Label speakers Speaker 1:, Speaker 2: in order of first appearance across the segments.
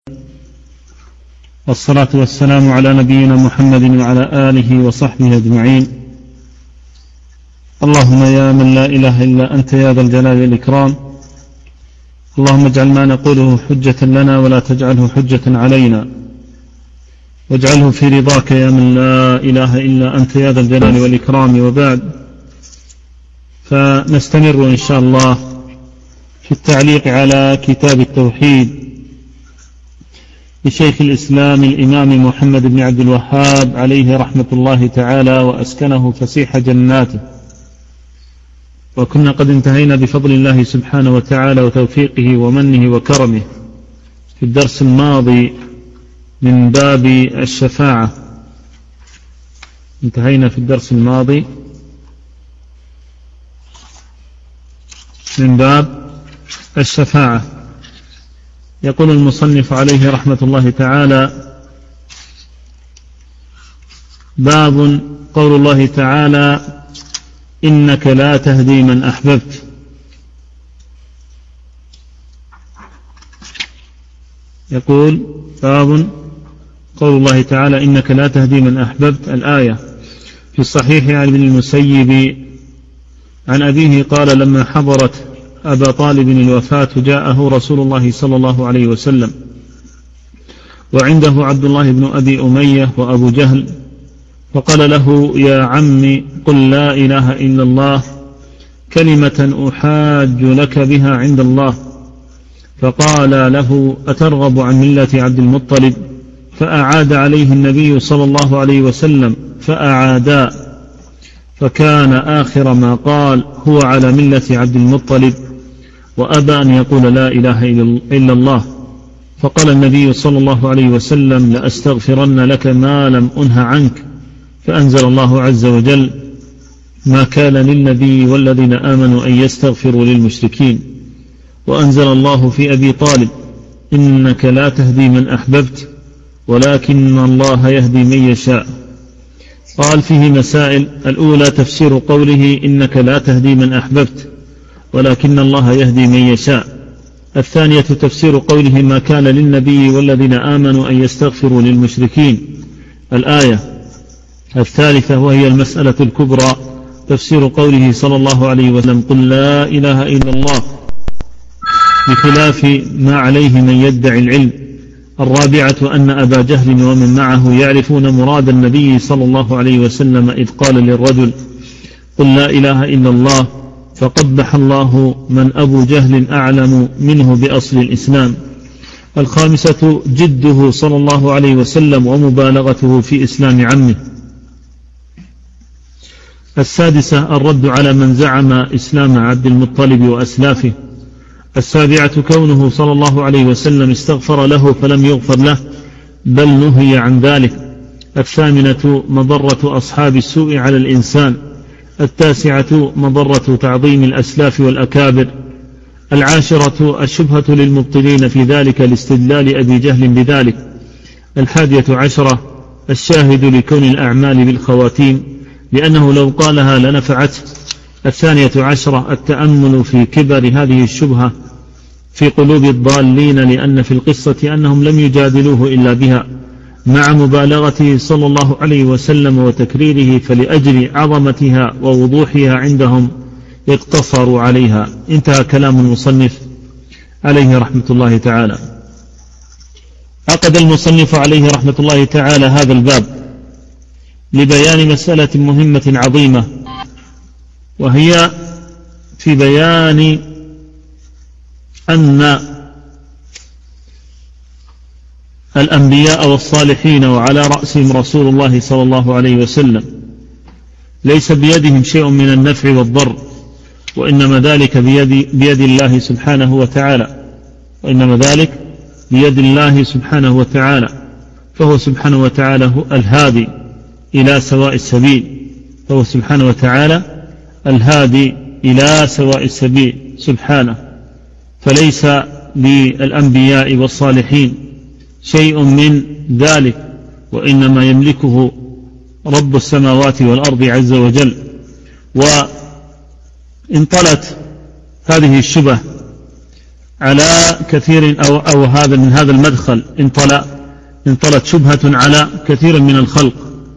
Speaker 1: والصلاة والسلام على نبينا محمد وعلى آله وصحبه أجمعين. اللهم يا من لا إله إلا أنت يا ذا الجلال والإكرام، اللهم اجعل ما نقوله حجة لنا ولا تجعله حجة علينا، واجعله في رضاك يا من لا إله إلا أنت يا ذا الجلال والإكرام. وبعد، فنستمر إن شاء الله في التعليق على كتاب التوحيد لشيخ الإسلام الإمام محمد بن عبد الوهاب عليه رحمة الله تعالى وأسكنه فسيح جناته. وكنا قد انتهينا بفضل الله سبحانه وتعالى وتوفيقه ومنه وكرمه في الدرس الماضي من باب الشفاعة. انتهينا في الدرس الماضي من باب الشفاعة. يقول المصنف عليه رحمة الله تعالى: باب قول الله تعالى: إنك لا تهدي من أحببت. يقول: باب قول الله تعالى: إنك لا تهدي من أحببت. الآية في الصحيح عن ابن المسيب عن أبيه قال: لما حضرت أبا طالب الوفاة جاءه رسول الله صلى الله عليه وسلم وعنده عبد الله بن أبي أمية وأبو جهل، فقال له: يا عمي قل لا إله إلا الله كلمة أحاج لك بها عند الله. فقال له: أترغب عن ملة عبد المطلب؟ فأعاد عليه النبي صلى الله عليه وسلم فأعادا، فكان آخر ما قال: هو على ملة عبد المطلب، وأبى أن يقول لا إله إلا الله. فقال النبي صلى الله عليه وسلم: لأستغفرن لك ما لم أنه عنك. فأنزل الله عز وجل: ما كان للنبي والذين آمنوا أن يستغفروا للمشركين. وأنزل الله في أبي طالب: إنك لا تهدي من أحببت ولكن الله يهدي من يشاء. قال فيه مسائل: الأولى تفسير قوله إنك لا تهدي من أحببت ولكن الله يهدي من يشاء. الثانية تفسير قوله: ما كان للنبي والذين آمنوا أن يستغفروا للمشركين، الآية. الثالثة وهي المسألة الكبرى تفسير قوله صلى الله عليه وسلم: قل لا إله إلا الله، بخلاف ما عليه من يدعي العلم. الرابعة أن أبا جهل ومن معه يعرفون مراد النبي صلى الله عليه وسلم إذ قال للرجل: قل لا إله إلا الله، فقبح الله من أبو جهل أعلم منه بأصل الإسلام. الخامسة جده صلى الله عليه وسلم ومبالغته في إسلام عمه. السادسة الرد على من زعم إسلام عبد المطلب وأسلافه. السابعة كونه صلى الله عليه وسلم استغفر له فلم يغفر له بل نهي عن ذلك. الثامنة مضرة أصحاب السوء على الإنسان. التاسعة مضرة تعظيم الأسلاف والأكابر. العاشرة الشبهة للمبطلين في ذلك لاستدلال أبي جهل بذلك. 11 الشاهد لكون الأعمال بالخواتيم لأنه لو قالها لنفعته. 12 التأمل في كبر هذه الشبهة في قلوب الضالين، لأن في القصة أنهم لم يجادلوه إلا بها مع مبالغته صلى الله عليه وسلم وتكريره، فلأجل عظمتها ووضوحها عندهم اقتصروا عليها. انتهى كلام المصنف عليه رحمة الله تعالى. عقد المصنف عليه رحمة الله تعالى هذا الباب لبيان مسألة مهمة عظيمة، وهي في بيان أن الأنبياء والصالحين وعلى رأسهم رسول الله صلى الله عليه وسلم ليس بيدهم شيء من النفع والضر، وإنما ذلك بيد الله سبحانه وتعالى، فهو سبحانه وتعالى الهادي إلى سواء السبيل، سبحانه. فليس للأنبياء والصالحين شيء من ذلك، وإنما يملكه رب السماوات والأرض عز وجل. وانطلت هذه الشبه على كثير أو هذا من هذا المدخل انطلت شبهة على كثير من الخلق،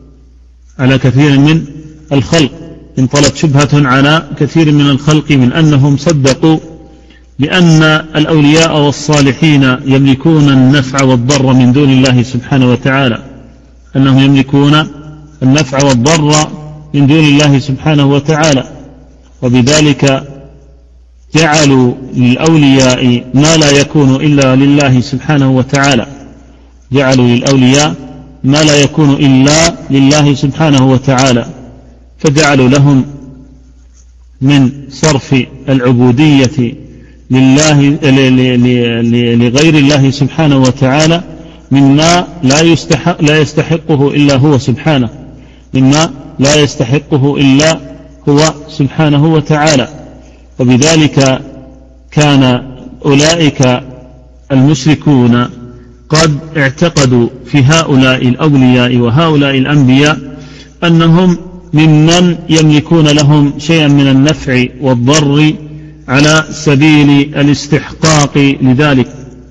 Speaker 1: انطلت شبهة على كثير من الخلق من أنهم صدقوا بأن الأولياء والصالحين يملكون النفع والضر من دون الله سبحانه وتعالى، أنهم يملكون النفع والضر من دون الله سبحانه وتعالى، وبذلك جعلوا للأولياء ما لا يكون إلا لله سبحانه وتعالى، جعلوا للأولياء ما لا يكون إلا لله سبحانه وتعالى، فجعلوا لهم من صرف العبودية لله لغير الله سبحانه وتعالى مما لا يستحقه إلا هو سبحانه، مما لا يستحقه إلا هو سبحانه وتعالى. وبذلك كان أولئك المشركون قد اعتقدوا في هؤلاء الأولياء وهؤلاء الأنبياء أنهم ممن يملكون لهم شيئا من النفع والضر على سبيل الاستحقاق لذلك.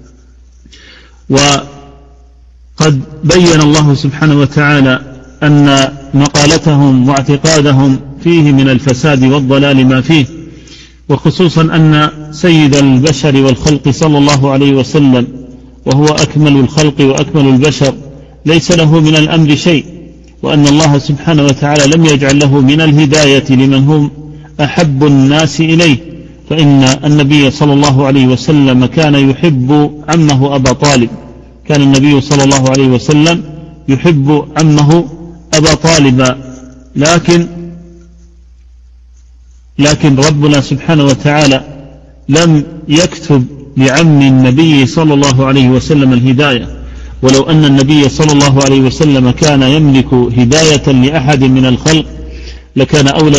Speaker 1: وقد بين الله سبحانه وتعالى أن مقالتهم واعتقادهم فيه من الفساد والضلال ما فيه، وخصوصا أن سيد البشر والخلق صلى الله عليه وسلم وهو أكمل الخلق وأكمل البشر ليس له من الأمر شيء، وأن الله سبحانه وتعالى لم يجعل له من الهداية لمن هم أحب الناس إليه، فإن النبي صلى الله عليه وسلم كان يحب عمه أبا طالب، كان النبي صلى الله عليه وسلم يحب عمه أبا طالب، لكن ربنا سبحانه وتعالى لم يكتب لعم النبي صلى الله عليه وسلم الهداية، ولو أن النبي صلى الله عليه وسلم كان يملك هداية لأحد من الخلق لكان أولى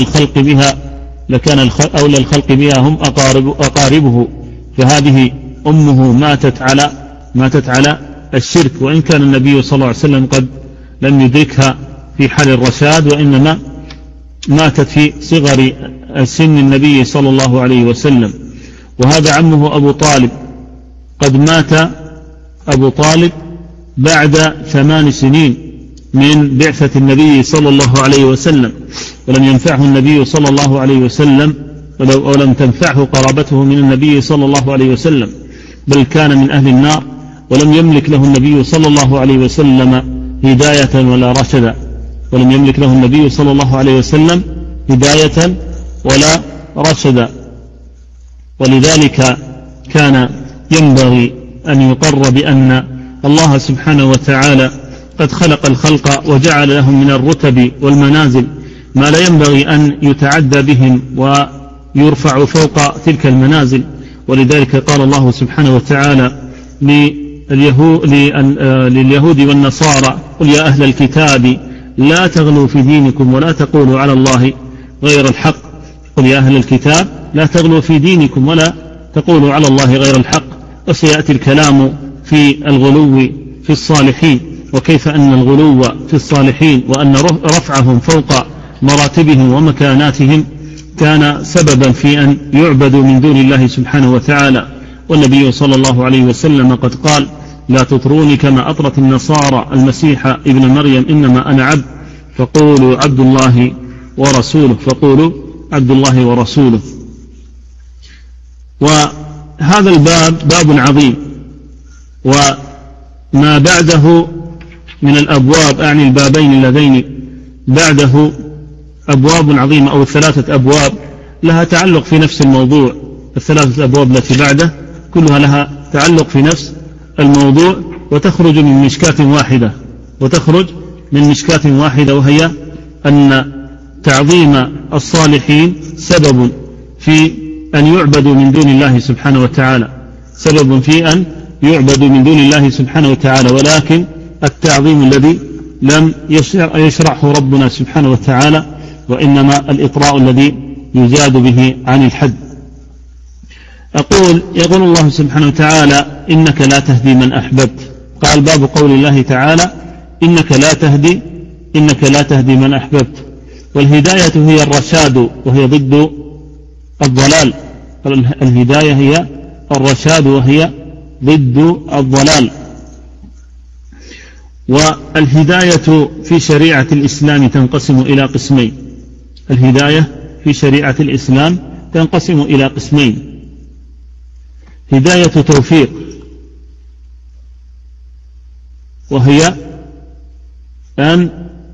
Speaker 1: الخلق بها هم أقاربه، فهذه أمه ماتت على الشرك، وإن كان النبي صلى الله عليه وسلم قد لم يدركها في حال الرشاد، وإنما ماتت في صغر سن النبي صلى الله عليه وسلم. وهذا عمه أبو طالب، قد مات أبو طالب بعد 8 سنين من بعثة النبي صلى الله عليه وسلم، ولم ينفعه النبي صلى الله عليه وسلم ولم تنفعه قرابته من النبي صلى الله عليه وسلم، بل كان من أهل النار، ولم يملك له النبي صلى الله عليه وسلم هداية ولا رشدا، ولم يملك له النبي صلى الله عليه وسلم هداية ولا رشدا. ولذلك كان ينبغي أن يقر بأن الله سبحانه وتعالى قد خلق الخلق وجعل لهم من الرتب والمنازل ما لا ينبغي أن يتعدى بهم ويرفع فوق تلك المنازل. ولذلك قال الله سبحانه وتعالى لليهود والنصارى: قل يا أهل الكتاب لا تغلوا في دينكم ولا تقولوا على الله غير الحق. قل يا أهل الكتاب لا تغلوا في دينكم ولا تقولوا على الله غير الحق. وسيأتي الكلام في الغلو في الصالحين، وكيف أن الغلو في الصالحين وأن رفعهم فوق مراتبهم ومكاناتهم كان سببا في أن يعبدوا من دون الله سبحانه وتعالى. والنبي صلى الله عليه وسلم قد قال: لا تطروني كما أطرت النصارى المسيح ابن مريم، إنما أنا عبد فقولوا عبد الله ورسوله، فقولوا عبد الله ورسوله. وهذا الباب باب عظيم، وما بعده من الأبواب، أعني البابين اللذين بعده، أبواب عظيمة أو 3 أبواب لها تعلق في نفس الموضوع. 3 أبواب التي بعده كلها لها تعلق في نفس الموضوع، وتخرج من مشكاة واحدة، وهي أن تعظيم الصالحين سبب في أن يعبدوا من دون الله سبحانه وتعالى، ولكن التعظيم الذي لم يشرعه ربنا سبحانه وتعالى، وإنما الإطراء الذي يزاد به عن الحد. يقول الله سبحانه وتعالى: إنك لا تهدي من أحببت. قال: باب قول الله تعالى: إنك لا تهدي من أحببت. والهداية هي الرشاد، وهي ضد الضلال. الهداية هي الرشاد وهي ضد الضلال. والهداية في شريعة الإسلام تنقسم إلى قسمين. الهداية في شريعة الإسلام تنقسم إلى قسمين: هداية توفيق، وهي أن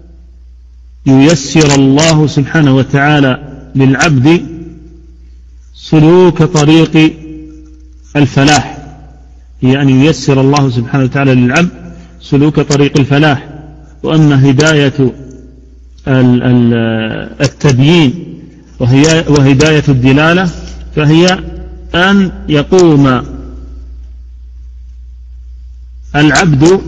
Speaker 1: ييسر الله سبحانه وتعالى للعبد سلوك طريق الفلاح، هي أن ييسر الله سبحانه وتعالى للعبد سلوك طريق الفلاح. وأما هداية التبيين وهداية الدلالة فهي أن يقوم العبد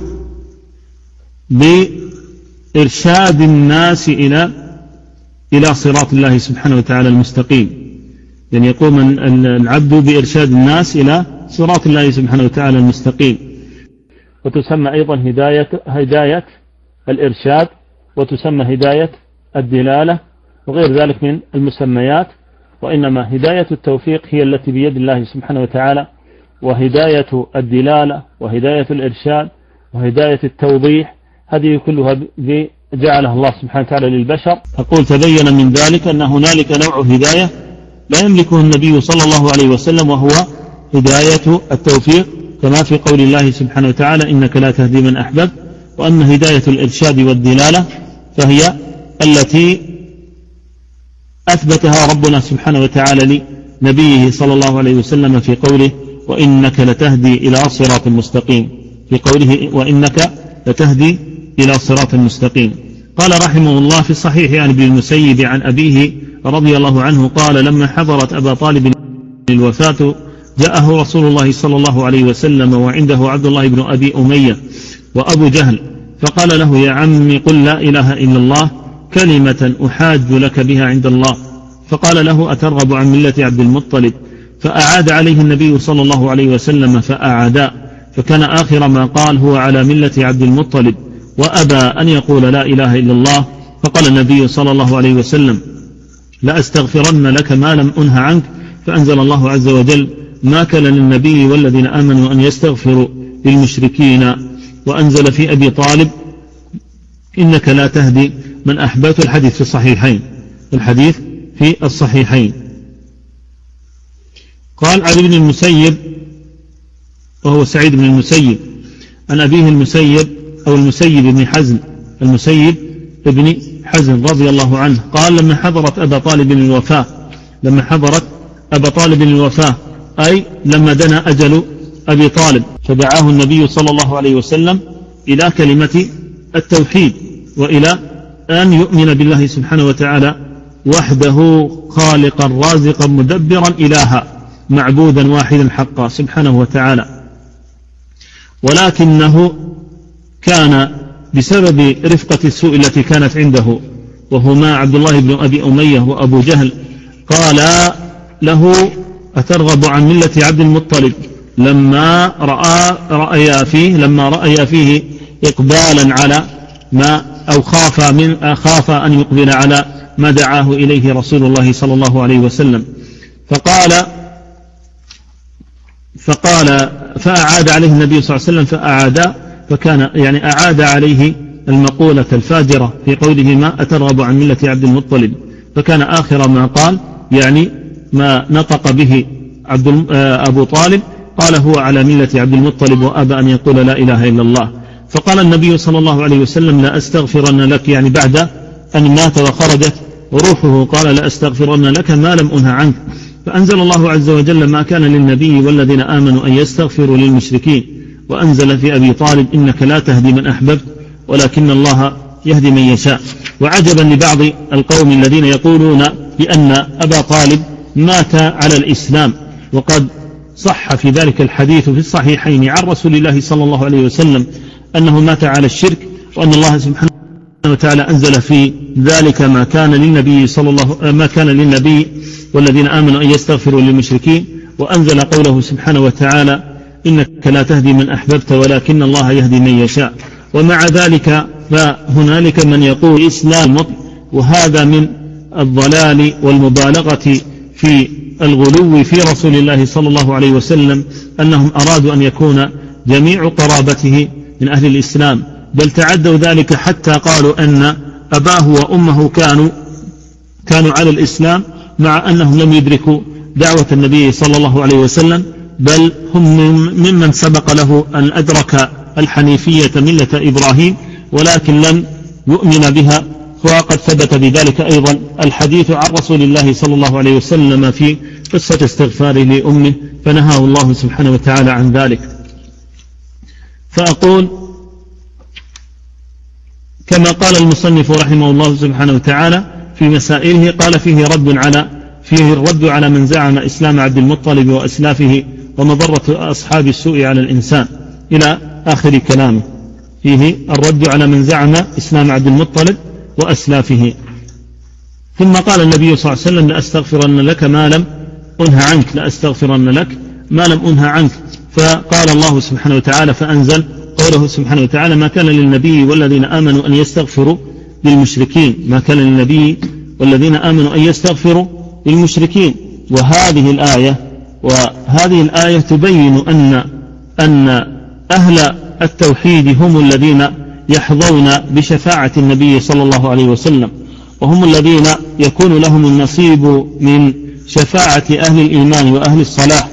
Speaker 1: بإرشاد الناس إلى صراط الله سبحانه وتعالى المستقيم، يعني يقوم العبد بإرشاد الناس إلى صراط الله سبحانه وتعالى المستقيم. وتسمى أيضا هداية الإرشاد، وتسمى هداية الدلالة، وغير ذلك من المسميات. وإنما هداية التوفيق هي التي بيد الله سبحانه وتعالى، وهداية الدلالة وهداية الإرشاد وهداية التوضيح هذه كلها جعلها الله سبحانه وتعالى للبشر. أقول تبين من ذلك أن هنالك نوع هداية لا يملكه النبي صلى الله عليه وسلم، وهو هداية التوفيق، كما في قول الله سبحانه وتعالى: إنك لا تهدي من أحببت. وأما هداية الإرشاد والدلالة فهي التي أثبتها ربنا سبحانه وتعالى لنبيه صلى الله عليه وسلم في قوله: وإنك لتهدي إلى صراط مستقيم، في قوله: وإنك لتهدي إلى صراط مستقيم. قال رحمه الله في الصحيح عن ابن المسيب عن أبيه رضي الله عنه قال: لما حضرت أبا طالب الوفاة جاءه رسول الله صلى الله عليه وسلم وعنده عبد الله بن أبي أمية وأبو جهل، فقال له: يا عمي قل لا إله إلا الله كلمة أحاج لك بها عند الله. فقال له: أترغب عن ملة عبد المطلب؟ فأعاد عليه النبي صلى الله عليه وسلم فأعادا، فكان آخر ما قال: هو على ملة عبد المطلب، وأبى أن يقول لا إله إلا الله. فقال النبي صلى الله عليه وسلم: لأستغفرن لك ما لم أنه عنك. فأنزل الله عز وجل: ما كان للنبي والذين آمنوا أن يستغفروا للمشركين. وأنزل في أبي طالب: إنك لا تهدي من أحببت. الحديث في الصحيحين، الحديث في الصحيحين. قال علي بن المسيب وهو سعيد بن المسيب عن أبيه المسيب أو المسيب بن حزم، المسيب ابن حزم رضي الله عنه قال: لما حضرت أبا طالب الوفاة، لما حضرت أبا طالب الوفاة أي لما دنا أجل أبي طالب، فدعاه النبي صلى الله عليه وسلم إلى كلمة التوحيد، وإلى أن يؤمن بالله سبحانه وتعالى وحده خالقا رازقا مدبرا إلها معبودا واحدا حقا سبحانه وتعالى. ولكنه كان بسبب رفقة السوء التي كانت عنده، وهما عبد الله بن أبي أمية وأبو جهل، قال له: أترغب عن ملة عبد المطلب؟ لما رأي فيه إقبالا على ما أو خاف أن يقبل على ما دعاه إليه رسول الله صلى الله عليه وسلم. فأعاد عليه النبي صلى الله عليه وسلم فأعاد، فكان يعني أعاد عليه المقولة الفاجرة في قوله: ما أترغب عن ملة عبد المطلب، فكان آخر ما قال يعني ما نطق به أبو طالب، قال: هو على ملة عبد المطلب وأبى أن يقول لا إله إلا الله. فقال النبي صلى الله عليه وسلم: لا أستغفرن لك، يعني بعد أن مات وخرجت روحه قال: لا أستغفرن لك ما لم أنه عنك. فأنزل الله عز وجل: ما كان للنبي والذين آمنوا أن يستغفروا للمشركين. وأنزل في أبي طالب: إنك لا تهدي من أحببت ولكن الله يهدي من يشاء. وعجبا لبعض القوم الذين يقولون بأن أبا طالب مات على الإسلام، وقد صح في ذلك الحديث في الصحيحين عن رسول الله صلى الله عليه وسلم أنه مات على الشرك، وأن الله سبحانه وتعالى أنزل في ذلك: ما كان للنبي والذين آمنوا أن يستغفروا للمشركين. وأنزل قوله سبحانه وتعالى: إنك لا تهدي من أحببت ولكن الله يهدي من يشاء. ومع ذلك فهنالك من يقول إسلام، وهذا من الضلال والمبالغة في الغلو في رسول الله صلى الله عليه وسلم أنهم أرادوا أن يكون جميع قرابته من أهل الإسلام، بل تعدوا ذلك حتى قالوا أن أباه وأمه كانوا على الإسلام مع أنهم لم يدركوا دعوة النبي صلى الله عليه وسلم، بل هم ممن سبق له أن أدرك الحنيفية ملة إبراهيم ولكن لم يؤمن بها. وقد ثبت بذلك أيضا الحديث عن رسول الله صلى الله عليه وسلم في قصة استغفاره لأمه فنهاه الله سبحانه وتعالى عن ذلك. فأقول كما قال المصنف رحمه الله سبحانه وتعالى في مسائله، قال فيه الرد على من زعم إسلام عبد المطلب وأسلافه ومضرة أصحاب السوء على الإنسان إلى آخر كلامه. فيه الرد على من زعم إسلام عبد المطلب وأسلافه. ثم قال النبي صلى الله عليه وسلم لأستغفرن لك ما لم أنه عنك، لأستغفرن لك ما لم أنه عنك. فقال الله سبحانه وتعالى فأنزل قوله سبحانه وتعالى ما كان للنبي والذين آمنوا أن يستغفروا للمشركين، ما كان للنبي والذين آمنوا أن يستغفروا للمشركين. وهذه الآية تبين أن أهل التوحيد هم الذين يحظون بشفاعة النبي صلى الله عليه وسلم، وهم الذين يكون لهم النصيب من شفاعة أهل الإيمان وأهل الصلاح،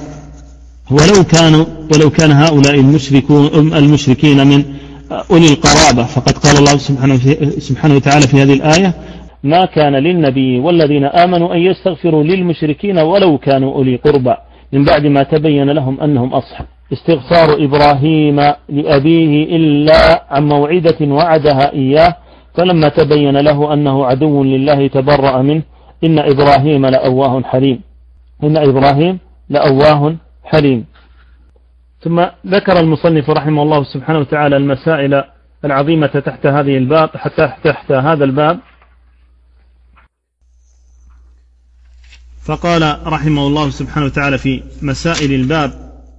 Speaker 1: ولو كان هؤلاء المشركين من أولي القرابة. فقد قال الله سبحانه وتعالى في هذه الآية ما كان للنبي والذين آمنوا أن يستغفروا للمشركين ولو كانوا أولي قربى من بعد ما تبين لهم أنهم أصحاب. استغفار إبراهيم لأبيه إلا عن موعدة وعدها إياه فلما تبين له أنه عدو لله تبرأ منه إن إبراهيم لأواه حليم. ثم ذكر المصنف رحمه الله سبحانه وتعالى المسائل العظيمة تحت هذا الباب. فقال رحمه الله سبحانه وتعالى في مسائل الباب،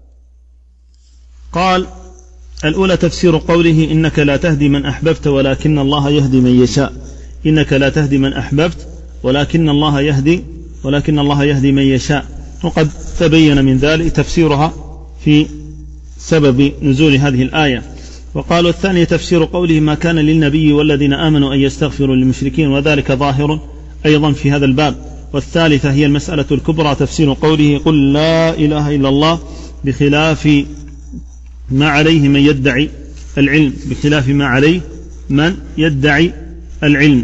Speaker 1: قال الأولى تفسير قوله إنك لا تهدي من أحببت ولكن الله يهدي من يشاء. إنك لا تهدي من أحببت ولكن الله يهدي من يشاء. وقد تبين من ذلك تفسيرها في سبب نزول هذه الآية. وقالوا الثانية تفسير قوله ما كان للنبي والذين آمنوا أن يستغفروا للمشركين وذلك ظاهر أيضا في هذا الباب. والثالثة هي المسألة الكبرى تفسير قوله قل لا إله إلا الله بخلاف ما عليه من يدعي العلم، بخلاف ما عليه من يدعي العلم.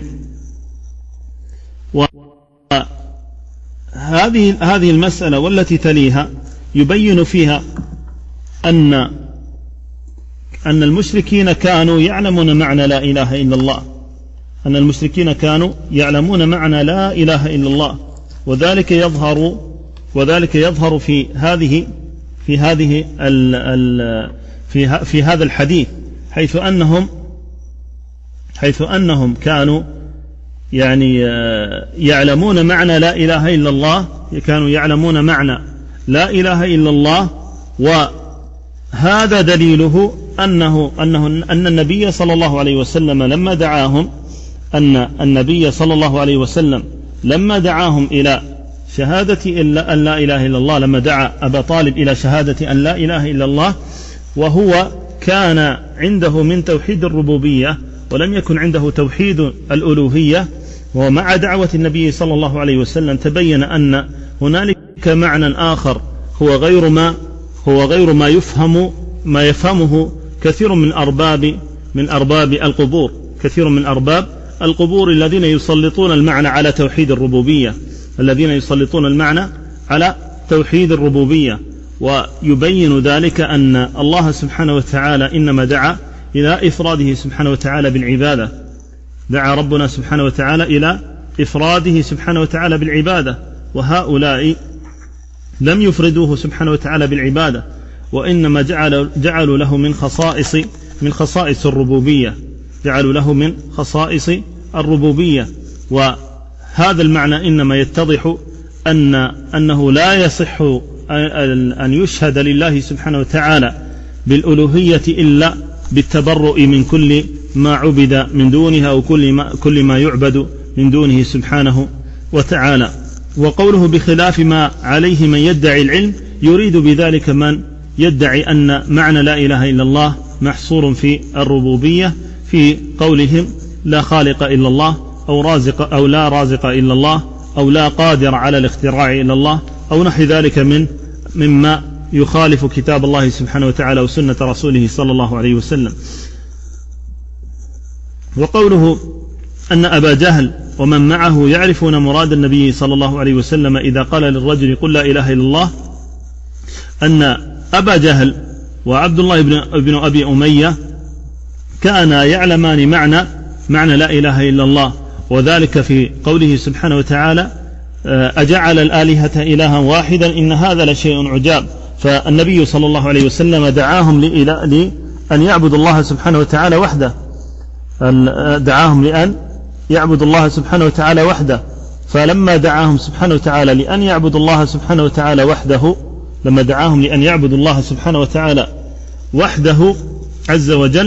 Speaker 1: وهذه المسألة والتي تليها يبين فيها أن المشركين كانوا يعلمون معنى لا إله إلا الله، أن المشركين كانوا يعلمون معنى لا إله إلا الله، وذلك يظهر في هذا الحديث، حيث أنهم كانوا يعني يعلمون معنى لا إله إلا الله، كانوا يعلمون معنى لا إله إلا الله. وهذا دليله أن النبي صلى الله عليه وسلم لما دعاهم، لما دعاهم إلى شهادة أن لا إله إلا الله، لما دعا أبا طالب إلى شهادة أن لا إله إلا الله، وهو كان عنده من توحيد الربوبية ولم يكن عنده توحيد الألوهية، ومع دعوة النبي صلى الله عليه وسلم تبين أن هنالك معنى آخر هو غير ما يفهمه كثير من أرباب القبور، كثير من أرباب القبور الذين يسلطون المعنى على توحيد الربوبية، ويبين ذلك أن الله سبحانه وتعالى إنما دعا إلى إفراده سبحانه وتعالى بالعبادة، دعا ربنا سبحانه وتعالى إلى إفراده سبحانه وتعالى بالعبادة، وهؤلاء لم يفردوه سبحانه وتعالى بالعبادة، وإنما جعلوا له من خصائص الربوبية، وهذا المعنى إنما يتضح أنه لا يصح أن يشهد لله سبحانه وتعالى بالألوهية إلا بالتبرؤ من كل ما عبد من دونها، أو كل ما يعبد من دونه سبحانه وتعالى.
Speaker 2: وقوله بخلاف ما عليه من يدعي العلم يريد بذلك من يدعي أن معنى لا إله إلا الله محصور في الربوبية في قولهم لا خالق إلا الله أو رازق أو لا رازق إلا الله أو لا قادر على الاختراع إلا الله أو نحو ذلك مما يخالف كتاب الله سبحانه وتعالى وسنة رسوله صلى الله عليه وسلم. وقوله أن أبا جهل ومن معه يعرفون مراد النبي صلى الله عليه وسلم إذا قال للرجل قل لا إله إلا الله، أن أبا جهل وعبد الله بن أبي أمية كانا يعلمان معنى لا إله إلا الله، وذلك في قوله سبحانه وتعالى أجعل الآلهة إلها واحدا إن هذا لشيء عجاب. فالنبي صلى الله عليه وسلم دعاهم لأن يعبدوا الله سبحانه وتعالى وحده، دعاهم لأن يعبدوا الله سبحانه وتعالى وحده. فلما دعاهم سبحانه وتعالى لأن يعبدوا الله سبحانه وتعالى وحده، لما دعاهم لأن يعبدوا الله سبحانه وتعالى وحده عز وجل،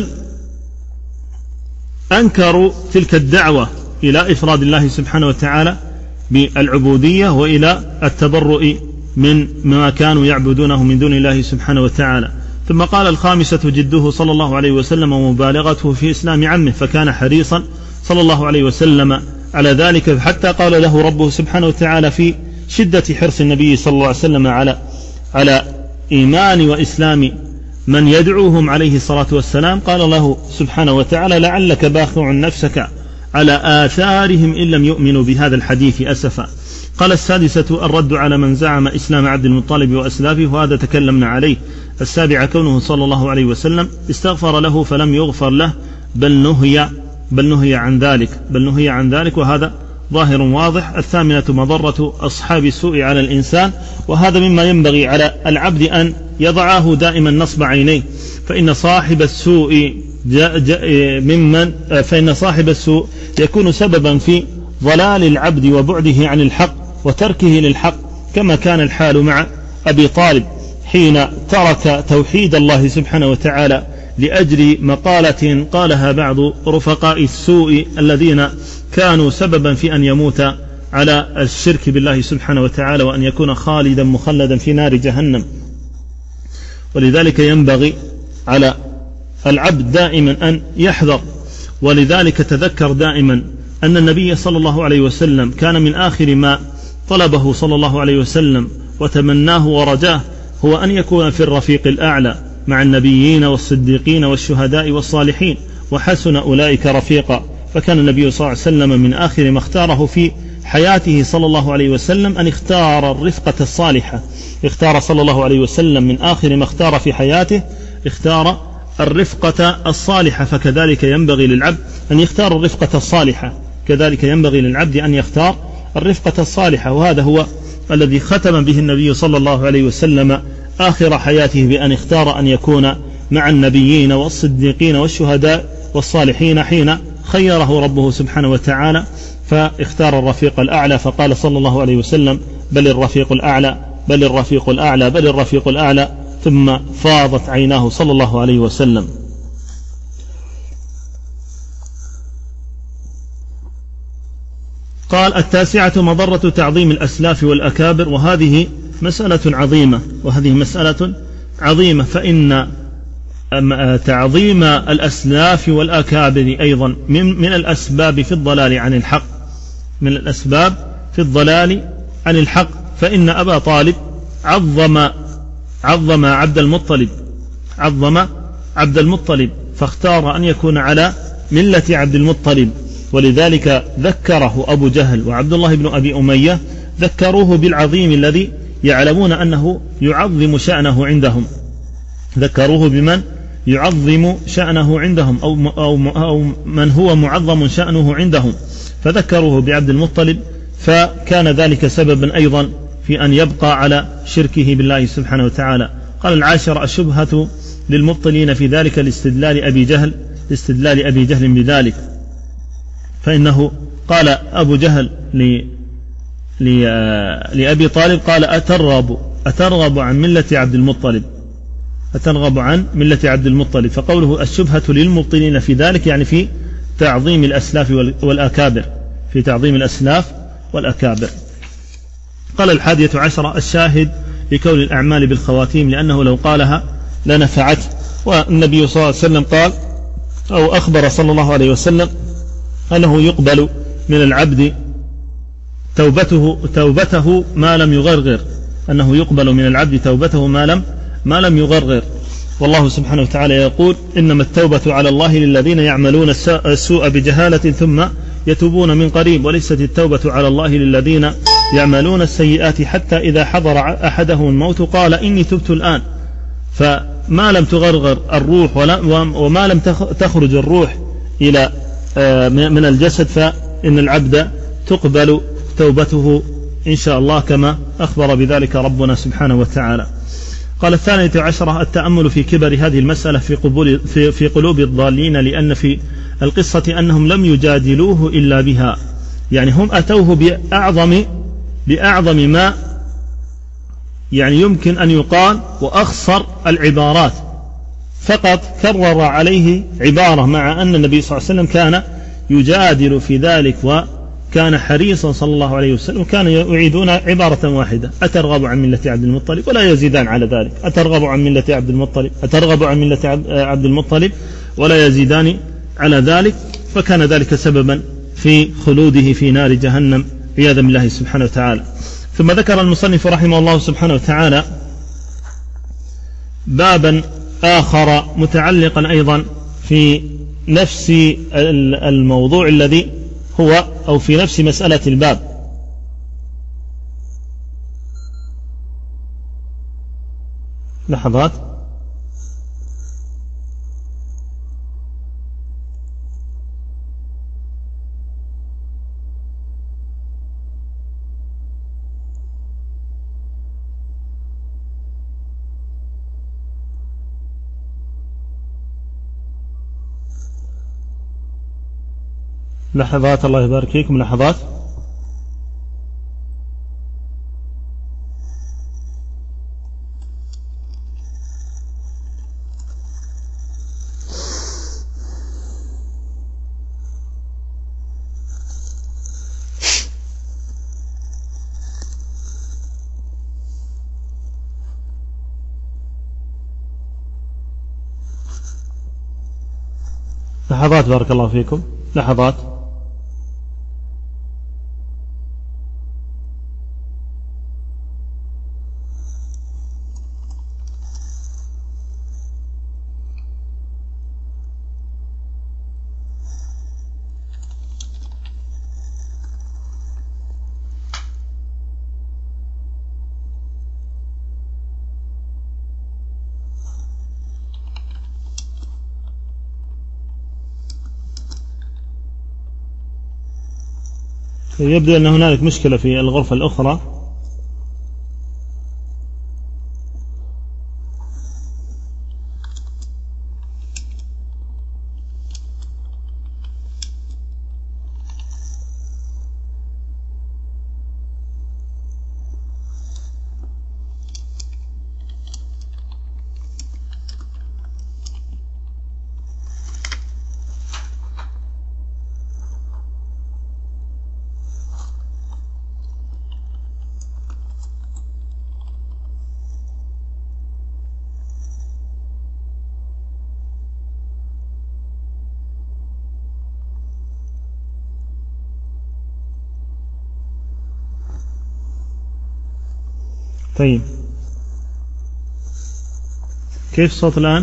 Speaker 2: أنكروا تلك الدعوة إلى إفراد الله سبحانه وتعالى بالعبودية وإلى التبرؤ من ما كانوا يعبدونه من دون الله سبحانه وتعالى. ثم قال الخامسة جده صلى الله عليه وسلم ومبالغته في إسلام عمه، فكان حريصا صلى الله عليه وسلم على ذلك حتى قال له ربه سبحانه وتعالى في شدة حرص النبي صلى الله عليه وسلم على إيمان وإسلام من يدعوهم عليه الصلاة والسلام، قال له سبحانه وتعالى لعلك باخع نفسك على آثارهم إن لم يؤمنوا بهذا الحديث أسفا. قال السادسة الرد على من زعم إسلام عبد المطلب وأسلافه، وهذا تكلمنا عليه. السابعة كونه صلى الله عليه وسلم استغفر له فلم يغفر له بل نهي عن ذلك وهذا ظاهر واضح. الثامنة مضرة أصحاب السوء على الإنسان، وهذا مما ينبغي على العبد أن يضعه دائما نصب عينيه، فإن صاحب السوء يكون سببا في ضلال العبد وبعده عن الحق وتركه للحق، كما كان الحال مع أبي طالب حين ترك توحيد الله سبحانه وتعالى لأجل مقالة قالها بعض رفقاء السوء الذين كانوا سببا في أن يموت على الشرك بالله سبحانه وتعالى وأن يكون خالدا مخلدا في نار جهنم. ولذلك ينبغي على العبد دائما أن يحذر، ولذلك تذكر دائما أن النبي صلى الله عليه وسلم كان من آخر ما طلبه صلى الله عليه وسلم وتمناه ورجاه هو أن يكون في الرفيق الأعلى مع النبيين والصديقين والشهداء والصالحين، وحسن أولئك رفيقا. فكان النبي صلى الله عليه وسلم من آخر ما اختاره في حياته صلى الله عليه وسلم أن اختار الرفقة الصالحة. اختار صلى الله عليه وسلم من آخر ما اختار في حياته اختار الرفقة الصالحة، فكذلك ينبغي للعبد أن يختار الرفقة الصالحة، كذلك ينبغي للعبد أن يختار الرفقة الصالحة. وهذا هو الذي ختم به النبي صلى الله عليه وسلم آخر حياته بأن اختار أن يكون مع النبيين والصديقين والشهداء والصالحين حين خيره ربه سبحانه وتعالى، فاختار الرفيق الأعلى، فقال صلى الله عليه وسلم بل الرفيق الأعلى بل الرفيق الأعلى بل الرفيق الأعلى، ثم فاضت عيناه صلى الله عليه وسلم. قال التاسعة مضرة تعظيم الأسلاف والأكابر، وهذه مسألة عظيمة، فإن تعظيم الأسلاف والأكابر أيضا من الأسباب في الضلال عن الحق، فإن أبا طالب عظم عبد المطلب فاختار أن يكون على ملة عبد المطلب، ولذلك ذكره أبو جهل وعبد الله بن أبي أمية، ذكروه بالعظيم الذي يعلمون أنه يعظم شأنه عندهم، ذكروه بمن يعظم شأنه عندهم أو من هو معظم شأنه عندهم، فذكروه بعبد المطلب، فكان ذلك سببا أيضا في أن يبقى على شركه بالله سبحانه وتعالى. قال العاشر الشبهة للمبطلين في ذلك لاستدلال أبي جهل بذلك، فإنه قال أبو جهل لأبي طالب قال أترغب عن ملة عبد المطلب، فقوله الشبهة للمبطلين في ذلك يعني في تعظيم الأسلاف والأكابر، قال 11 الشاهد لكون الأعمال بالخواتيم، لأنه لو قالها لنفعته. والنبي صلى الله عليه وسلم قال أو أخبر صلى الله عليه وسلم أنه يقبل من العبد توبته ما لم يغرغر، أنه يقبل من العبد توبته ما لم يغرغر. والله سبحانه وتعالى يقول إنما التوبة على الله للذين يعملون السوء بجهالة ثم يتوبون من قريب، وليست التوبة على الله للذين يعملون السيئات حتى إذا حضر أحدهم الموت قال إني تبت الآن. فما لم تغرغر الروح وما لم تخرج الروح إلى من الجسد فإن العبد تقبل توبته إن شاء الله كما أخبر بذلك ربنا سبحانه وتعالى. قال 12 التأمل في كبر هذه المسألة في قلوب الضالين، لأن في القصة أنهم لم يجادلوه إلا بها، يعني هم أتوه بأعظم ما يعني يمكن أن يقال وأخصر العبارات، فقط كرر عليه عبارة، مع أن النبي صلى الله عليه وسلم كان يجادل في ذلك وكان حريصا صلى الله عليه وسلم، كان يعيدون عبارة واحدة: أترغب عن ملة عبد المطلب؟ ولا يزيدان على ذلك: أترغب عن ملة عبد المطلب؟ أترغب عن ملة عبد المطلب؟ ولا يزيدان على ذلك. فكان ذلك سببا في خلوده في نار جهنم عياذا بالله سبحانه وتعالى. ثم ذكر المصنف رحمه الله سبحانه وتعالى بابا آخر متعلقا أيضا في نفس الموضوع الذي هو أو في نفس مسألة الباب. لحظات. لحظات، الله يبارك فيكم، لحظات. لحظات بارك الله فيكم، لحظات. يبدو أن هنالك مشكلة في الغرفة الأخرى. طيب، كيف الصوت الآن؟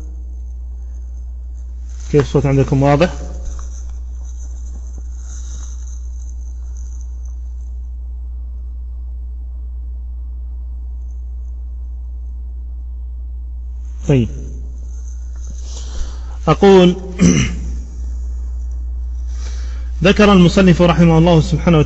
Speaker 2: كيف الصوت عندكم؟ واضح؟ طيب، أقول ذكر المصنف رحمه الله سبحانه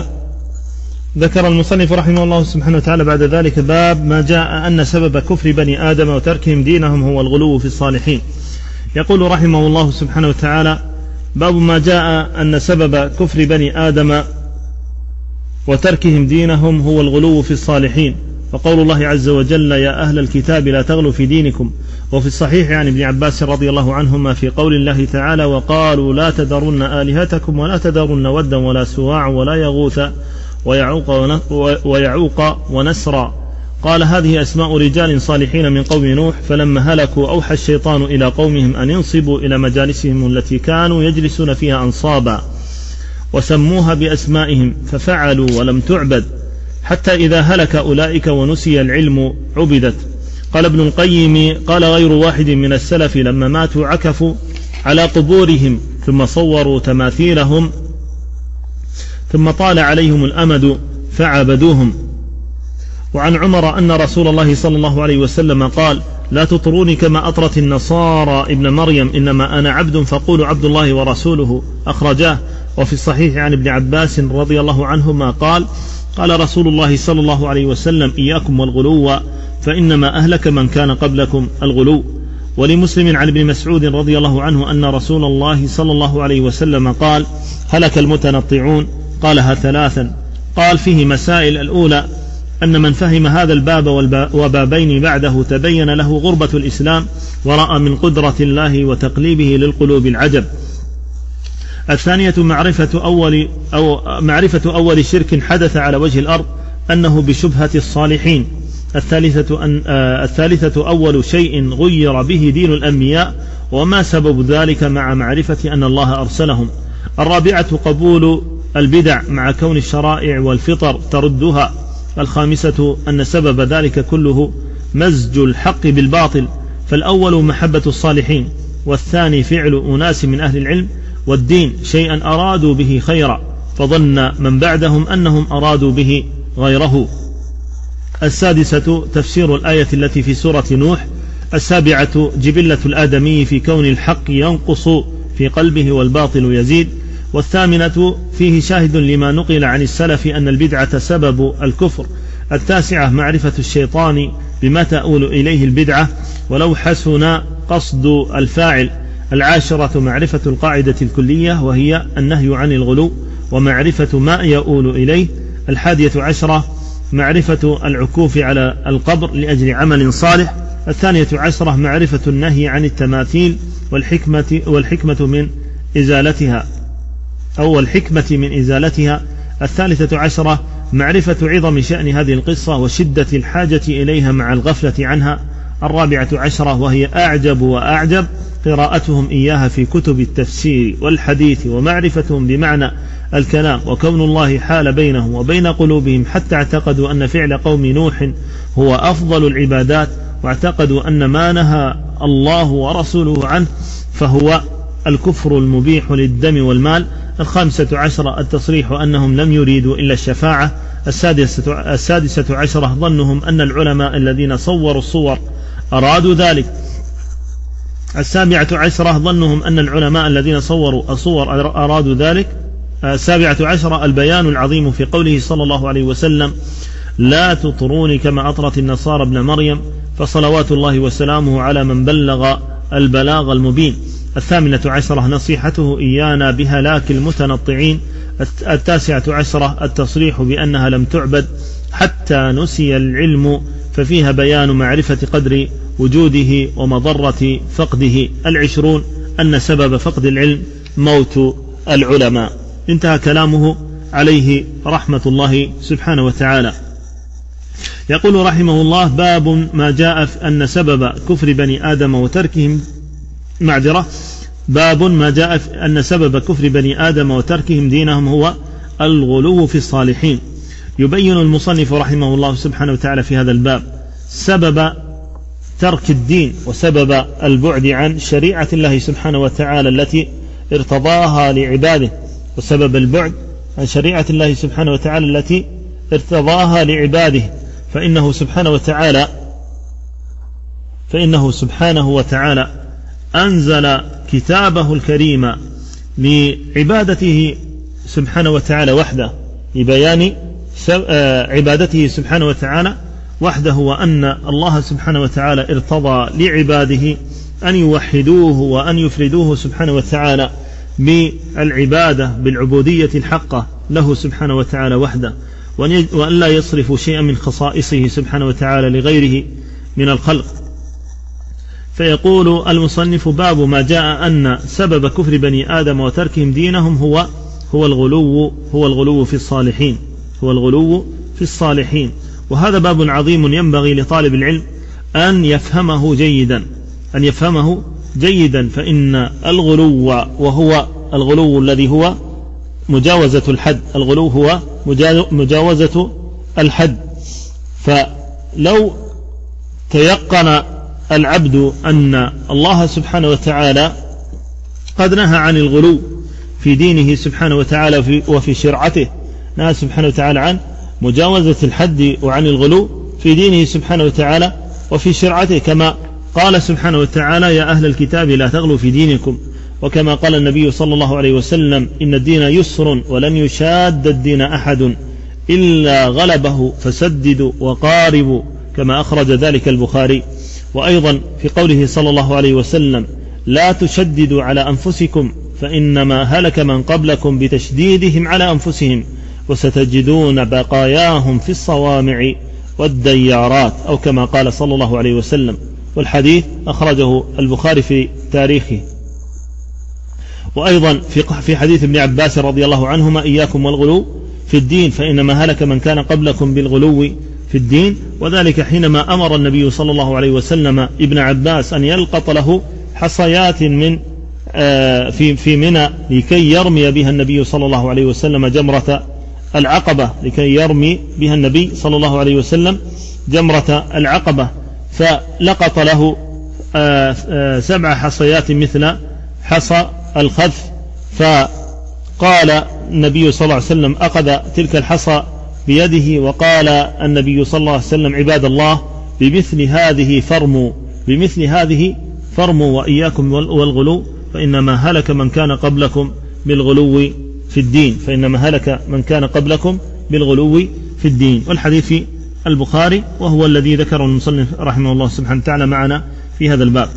Speaker 2: وتعالى بعد ذلك باب ما جاء أن سبب كفر بني آدم وتركهم دينهم هو الغلو في الصالحين. يقول رحمه الله سبحانه وتعالى: باب ما جاء أن سبب كفر بني آدم وتركهم دينهم هو الغلو في الصالحين. فقول الله عز وجل: يا أهل الكتاب لا تغلوا في دينكم. وفي الصحيح عن ابن عباس رضي الله عنهما في قول الله تعالى: وقالوا لا تذرن آلهتكم ولا تذرن ودا ولا سواع ولا يغوث ويعوق ونسرا. قال هذه أسماء رجال صالحين من قوم نوح، فلما هلكوا أوحى الشيطان إلى قومهم أن ينصبوا إلى مجالسهم التي كانوا يجلسون فيها أنصابا، وسموها بأسمائهم ففعلوا ولم تعبد، حتى إذا هلك أولئك ونسي العلم عبدت. قال ابن القيم قال غير واحد من السلف لما ماتوا عكفوا على قبورهم ثم صوروا تماثيلهم ثم طال عليهم الأمد فعبدوهم. وعن عمر أن رسول الله صلى الله عليه وسلم قال لا تطروني كما أطرت النصارى ابن مريم، إنما أنا عبد فقولوا عبد الله ورسوله، أخرجاه. وفي الصحيح عن ابن عباس رضي الله عنهما قال قال رسول الله صلى الله عليه وسلم إياكم والغلو فإنما أهلك من كان قبلكم الغلو. ولمسلم عن ابن مسعود رضي الله عنه أن رسول الله صلى الله عليه وسلم قال هلك المتنطعون، قالها ثلاثا. قال فيه مسائل: الأولى أن من فهم هذا الباب وبابين بعده تبين له غربة الإسلام ورأى من قدرة الله وتقليبه للقلوب العجب. الثانية معرفة أول شرك حدث على وجه الأرض أنه بشبهة الصالحين. الثالثة أول شيء غير به دين الأنبياء وما سبب ذلك مع معرفة أن الله أرسلهم. الرابعة قبول البدع مع كون الشرائع والفطر تردها. الخامسة أن سبب ذلك كله مزج الحق بالباطل، فالأول محبة الصالحين، والثاني فعل أناس من أهل العلم والدين شيئا أرادوا به خيرا فظن من بعدهم أنهم أرادوا به غيره. السادسة تفسير الآية التي في سورة نوح. السابعة جبلة الآدمي في كون الحق ينقص في قلبه والباطل يزيد. والثامنة فيه شاهد لما نقل عن السلف أن البدعة سبب الكفر. التاسعة معرفة الشيطان بما تؤول إليه البدعة ولو حسن قصد الفاعل. العاشرة معرفة القاعدة الكلية وهي النهي عن الغلو ومعرفة ما يؤول إليه. 11 معرفة العكوف على القبر لأجل عمل صالح. 12 معرفة النهي عن التماثيل والحكمة من إزالتها أو الحكمة من إزالتها. 13 معرفة عظم شأن هذه القصة وشدة الحاجة إليها مع الغفلة عنها. 14 وهي أعجب وأعجب قراءتهم إياها في كتب التفسير والحديث ومعرفتهم بمعنى الكلام وكون الله حال بينهم وبين قلوبهم حتى اعتقدوا أن فعل قوم نوح هو أفضل العبادات، واعتقدوا أن ما نهى الله ورسوله عنه فهو الكفر المبيح للدم والمال. 15 التصريح أنهم لم يريدوا إلا الشفاعة. 16 ظنهم أن العلماء الذين صوروا الصور أرادوا ذلك. 17 ظنهم أن العلماء الذين صوروا الصور أرادوا ذلك. 17 البيان العظيم في قوله صلى الله عليه وسلم لا تطروني كما أطرت النصارى ابن مريم، فصلوات الله وسلامه على من بلغ البلاغ المبين. 18 نصيحته إيانا بهلاك المتنطعين. 19 التصريح بأنها لم تعبد حتى نسي العلم، ففيها بيان معرفة قدر وجوده ومضرة فقده. 20 أن سبب فقد العلم موت العلماء. انتهى كلامه عليه رحمة الله سبحانه وتعالى. يقول رحمه الله باب ما جاء أن سبب كفر بني آدم وتركهم باب ما جاء أن سبب كفر بني آدم وتركهم دينهم هو الغلو في الصالحين. يبين المصنف رحمه الله سبحانه وتعالى في هذا الباب سبب ترك الدين وسبب البعد عن شريعة الله سبحانه وتعالى التي ارتضاها لعباده، وسبب البعد عن شريعة الله سبحانه وتعالى التي ارتضاها لعباده. فإنه سبحانه وتعالى أنزل كتابه الكريم لعبادته سبحانه وتعالى وحده، لبيان عبادته سبحانه وتعالى وحده، وأن الله سبحانه وتعالى ارتضى لعباده أن يوحدوه وأن يفردوه سبحانه وتعالى بالعبادة بالعبودية الحقة له سبحانه وتعالى وحده، وأن لا يصرف شيئا من خصائصه سبحانه وتعالى لغيره من الخلق. فيقول المصنف باب ما جاء أن سبب كفر بني آدم وتركهم دينهم هو الغلو في الصالحين. هو الغلو في الصالحين. وهذا باب عظيم ينبغي لطالب العلم أن يفهمه جيدا، فإن الغلو وهو الغلو الذي هو مجاوزة الحد، الغلو هو مجاوزة الحد. فلو تيقن العبد أن الله سبحانه وتعالى قد نهى عن الغلو في دينه سبحانه وتعالى وفي شرعته، نهى سبحانه وتعالى عن مجاوزة الحد وعن الغلو في دينه سبحانه وتعالى وفي شرعته، كما قال سبحانه وتعالى: يا أهل الكتاب لا تغلوا في دينكم. وكما قال النبي صلى الله عليه وسلم: إن الدين يسر ولن يشاد الدين أحد إلا غلبه فسددوا وقاربوا، كما أخرج ذلك البخاري. وأيضا في قوله صلى الله عليه وسلم: لا تشددوا على أنفسكم فإنما هلك من قبلكم بتشديدهم على أنفسهم وستجدون بقاياهم في الصوامع والديارات، أو كما قال صلى الله عليه وسلم. والحديث أخرجه البخاري في تاريخه. وأيضا في حديث ابن عباس رضي الله عنهما: إياكم والغلو في الدين فإنما هلك من كان قبلكم بالغلو في الدين. وذلك حينما أمر النبي صلى الله عليه وسلم ابن عباس أن يلقط له حصيات من في منى لكي يرمي بها النبي صلى الله عليه وسلم جمرة العقبة، لكي يرمي بها النبي صلى الله عليه وسلم جمرة العقبة، فلقط له 7 حصيات مثل حصى الخذف. فقال النبي صلى الله عليه وسلم: أخذ تلك الحصى بيده وقال النبي صلى الله عليه وسلم: عباد الله بمثل هذه فرموا وإياكم والغلو فإنما هلك من كان قبلكم بالغلو في الدين. والحديث في البخاري، وهو الذي ذكره المصنف رحمه الله سبحانه وتعالى معنا في هذا الباب.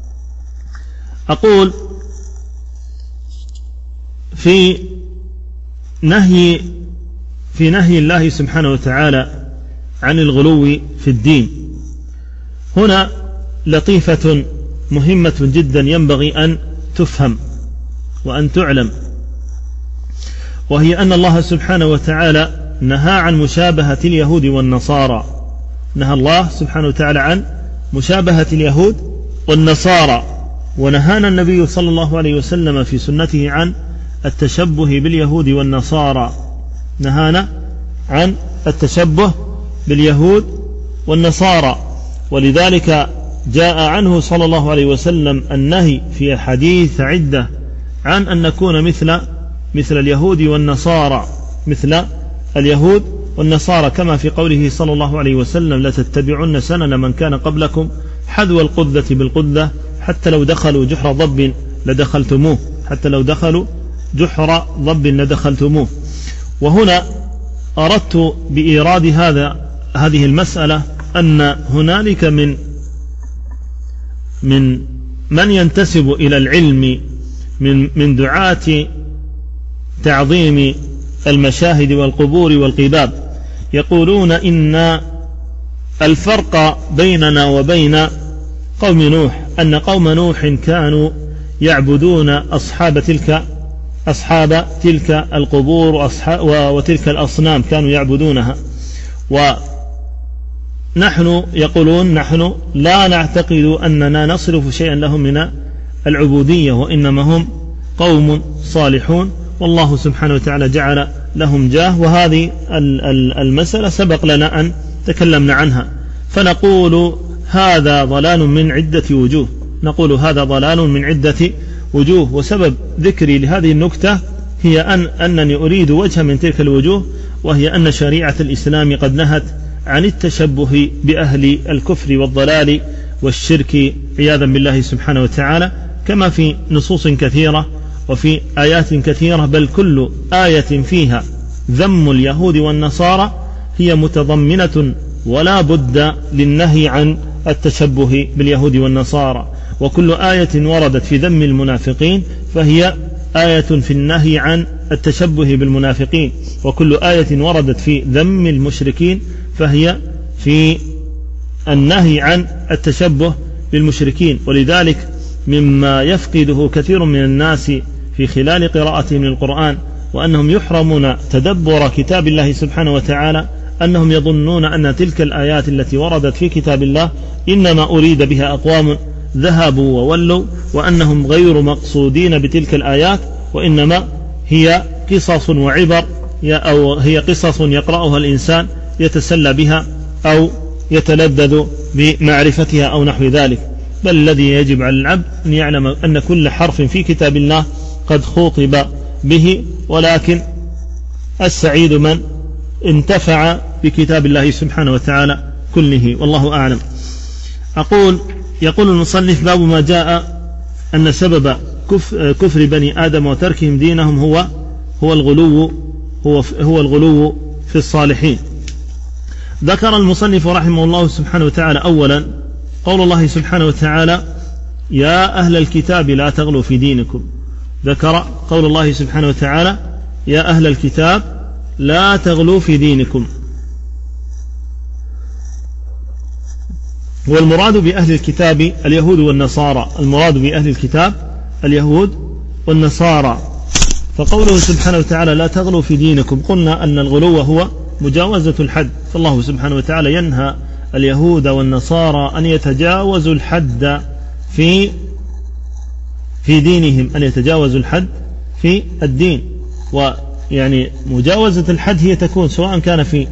Speaker 2: أقول في نهي الله سبحانه وتعالى عن الغلو في الدين هنا لطيفة مهمة جدا ينبغي أن تفهم وأن تعلم، وهي أن الله سبحانه وتعالى نهى عن مشابهة اليهود والنصارى. نهى الله سبحانه وتعالى عن مشابهة اليهود والنصارى، ونهانا النبي صلى الله عليه وسلم في سنته عن التشبه باليهود والنصارى، نهانا عن التشبه باليهود والنصارى. ولذلك جاء عنه صلى الله عليه وسلم النهي في أحاديث عدة عن أن نكون مثل اليهود والنصارى، كما في قوله صلى الله عليه وسلم: لتتبعن سنن من كان قبلكم حذو القذة بالقذة حتى لو دخلوا جحر ضب لدخلتموه. وهنا أردت بإيراد هذه المسألة أن هنالك من ينتسب إلى العلم من دعاة تعظيم المشاهد والقبور والقباب، يقولون إن الفرق بيننا وبين قوم نوح أن قوم نوح كانوا يعبدون أصحاب تلك القبور وتلك الأصنام، كانوا يعبدونها. ونحن يقولون نحن لا نعتقد أننا نصرف شيئا لهم من العبودية، وإنما هم قوم صالحون والله سبحانه وتعالى جعل لهم جاه. وهذه المسألة سبق لنا أن تكلمنا عنها، فنقول هذا ضلال من عدة وجوه. وسبب ذكري لهذه النكتة هي أنني أريد وجه من تلك الوجوه، وهي أن شريعة الإسلام قد نهت عن التشبه بأهل الكفر والضلال والشرك عياذا بالله سبحانه وتعالى، كما في نصوص كثيرة وفي آيات كثيرة، بل كل آية فيها ذم اليهود والنصارى هي متضمنة ولا بد للنهي عن التشبه باليهود والنصارى. وكل آية وردت في ذم المنافقين فهي آية في النهي عن التشبه بالمنافقين، وكل آية وردت في ذم المشركين فهي في النهي عن التشبه بالمشركين. ولذلك مما يفقده كثير من الناس في خلال قراءتهم للقرآن وأنهم يحرمون تدبر كتاب الله سبحانه وتعالى أنهم يظنون أن تلك الآيات التي وردت في كتاب الله إنما أريد بها أقوام ذهبوا وولوا، وأنهم غير مقصودين بتلك الآيات، وإنما هي قصص وعبر، أو هي قصص يقرأها الإنسان يتسلى بها أو يتلذذ بمعرفتها أو نحو ذلك. بل الذي يجب على العبد أن يعلم أن كل حرف في كتاب الله قد خُطب به، ولكن السعيد من انتفع بكتاب الله سبحانه وتعالى كله، والله أعلم. يقول المصنف: باب ما جاء أن سبب كفر بني آدم وتركهم دينهم هو الغلو في الصالحين. ذكر المصنف رحمه الله سبحانه وتعالى أولا قول الله سبحانه وتعالى: يا أهل الكتاب لا تغلوا في دينكم. ذكر قول الله سبحانه وتعالى: يا أهل الكتاب لا تغلوا في دينكم. والمراد بأهل الكتاب اليهود والنصارى، المراد بأهل الكتاب اليهود والنصارى. فقوله سبحانه وتعالى لا تغلوا في دينكم، قلنا أن الغلو هو مجاوزة الحد، فالله سبحانه وتعالى ينهى اليهود والنصارى أن يتجاوزوا الحد في دينهم، أن يتجاوزوا الحد في الدين. ويعني مجاوزة الحد هي تكون سواء كان في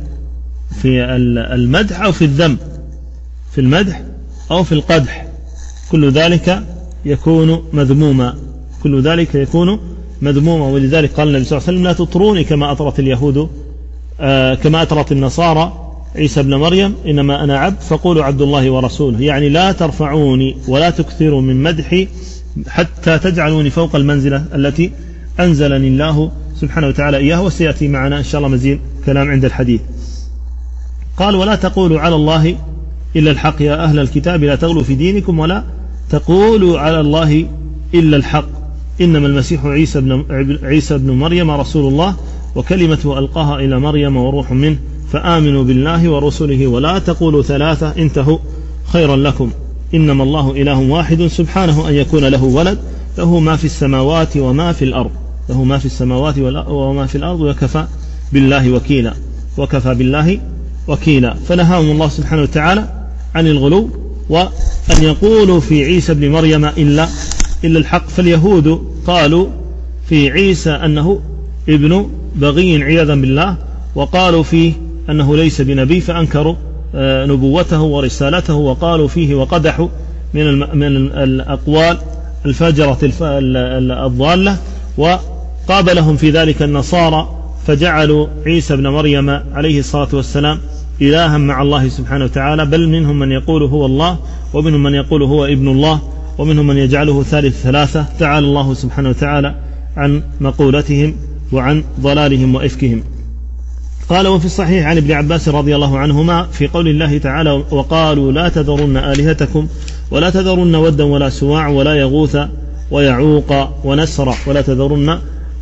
Speaker 2: المدح أو في الذم، في المدح أو في القدح، كل ذلك يكون مذموما، كل ذلك يكون مذموما. ولذلك قال النبي صلى الله عليه وسلم: لا تطروني كما أطرت اليهود كما أطرت النصارى عيسى بن مريم، إنما أنا عبد فقولوا عبد الله ورسوله. يعني لا ترفعوني ولا تكثروا من مدحي حتى تجعلوني فوق المنزلة التي أنزلني الله سبحانه وتعالى إياه. وسيأتي معنا إن شاء الله مزيد كلام عند الحديث. قال: ولا تقولوا على الله إلا الحق يا أهل الكتاب لا تغلوا في دينكم ولا تقولوا على الله إلا الحق، إنما المسيح عيسى بن مريم رسول الله وكلمته ألقاها إلى مريم وروح منه، فآمنوا بالله ورسله ولا تقولوا ثلاثة انتهوا خيرا لكم، إنما الله إله واحد سبحانه أن يكون له ولد، له ما في السماوات وما في الأرض، له ما في السماوات وما في الأرض وكفى بالله وكيلا، وكفى بالله وكيلا. فنهاهم الله سبحانه وتعالى عن الغلو وأن يقولوا في عيسى بن مريم إلا الحق. فاليهود قالوا في عيسى أنه ابن بغي عياذا بالله، وقالوا فيه أنه ليس بنبي، فأنكروا نبوته ورسالته، وقالوا فيه وقدحوا من الأقوال الفاجرة الضالة. وقابلهم في ذلك النصارى فجعلوا عيسى بن مريم عليه الصلاة والسلام إلها مع الله سبحانه وتعالى، بل منهم من يقول هو الله، ومنهم من يقول هو ابن الله، ومنهم من يجعله ثالث ثلاثة. تعالى الله سبحانه وتعالى عن مقولتهم وعن ضلالهم وإفكهم. قال: وفي الصحيح عن ابن عباس رضي الله عنهما في قول الله تعالى: وقالوا لا تذرن آلهتكم ولا تذرن ودا ولا سواع ولا يغوث ويعوق ونسرا، ولا تذرن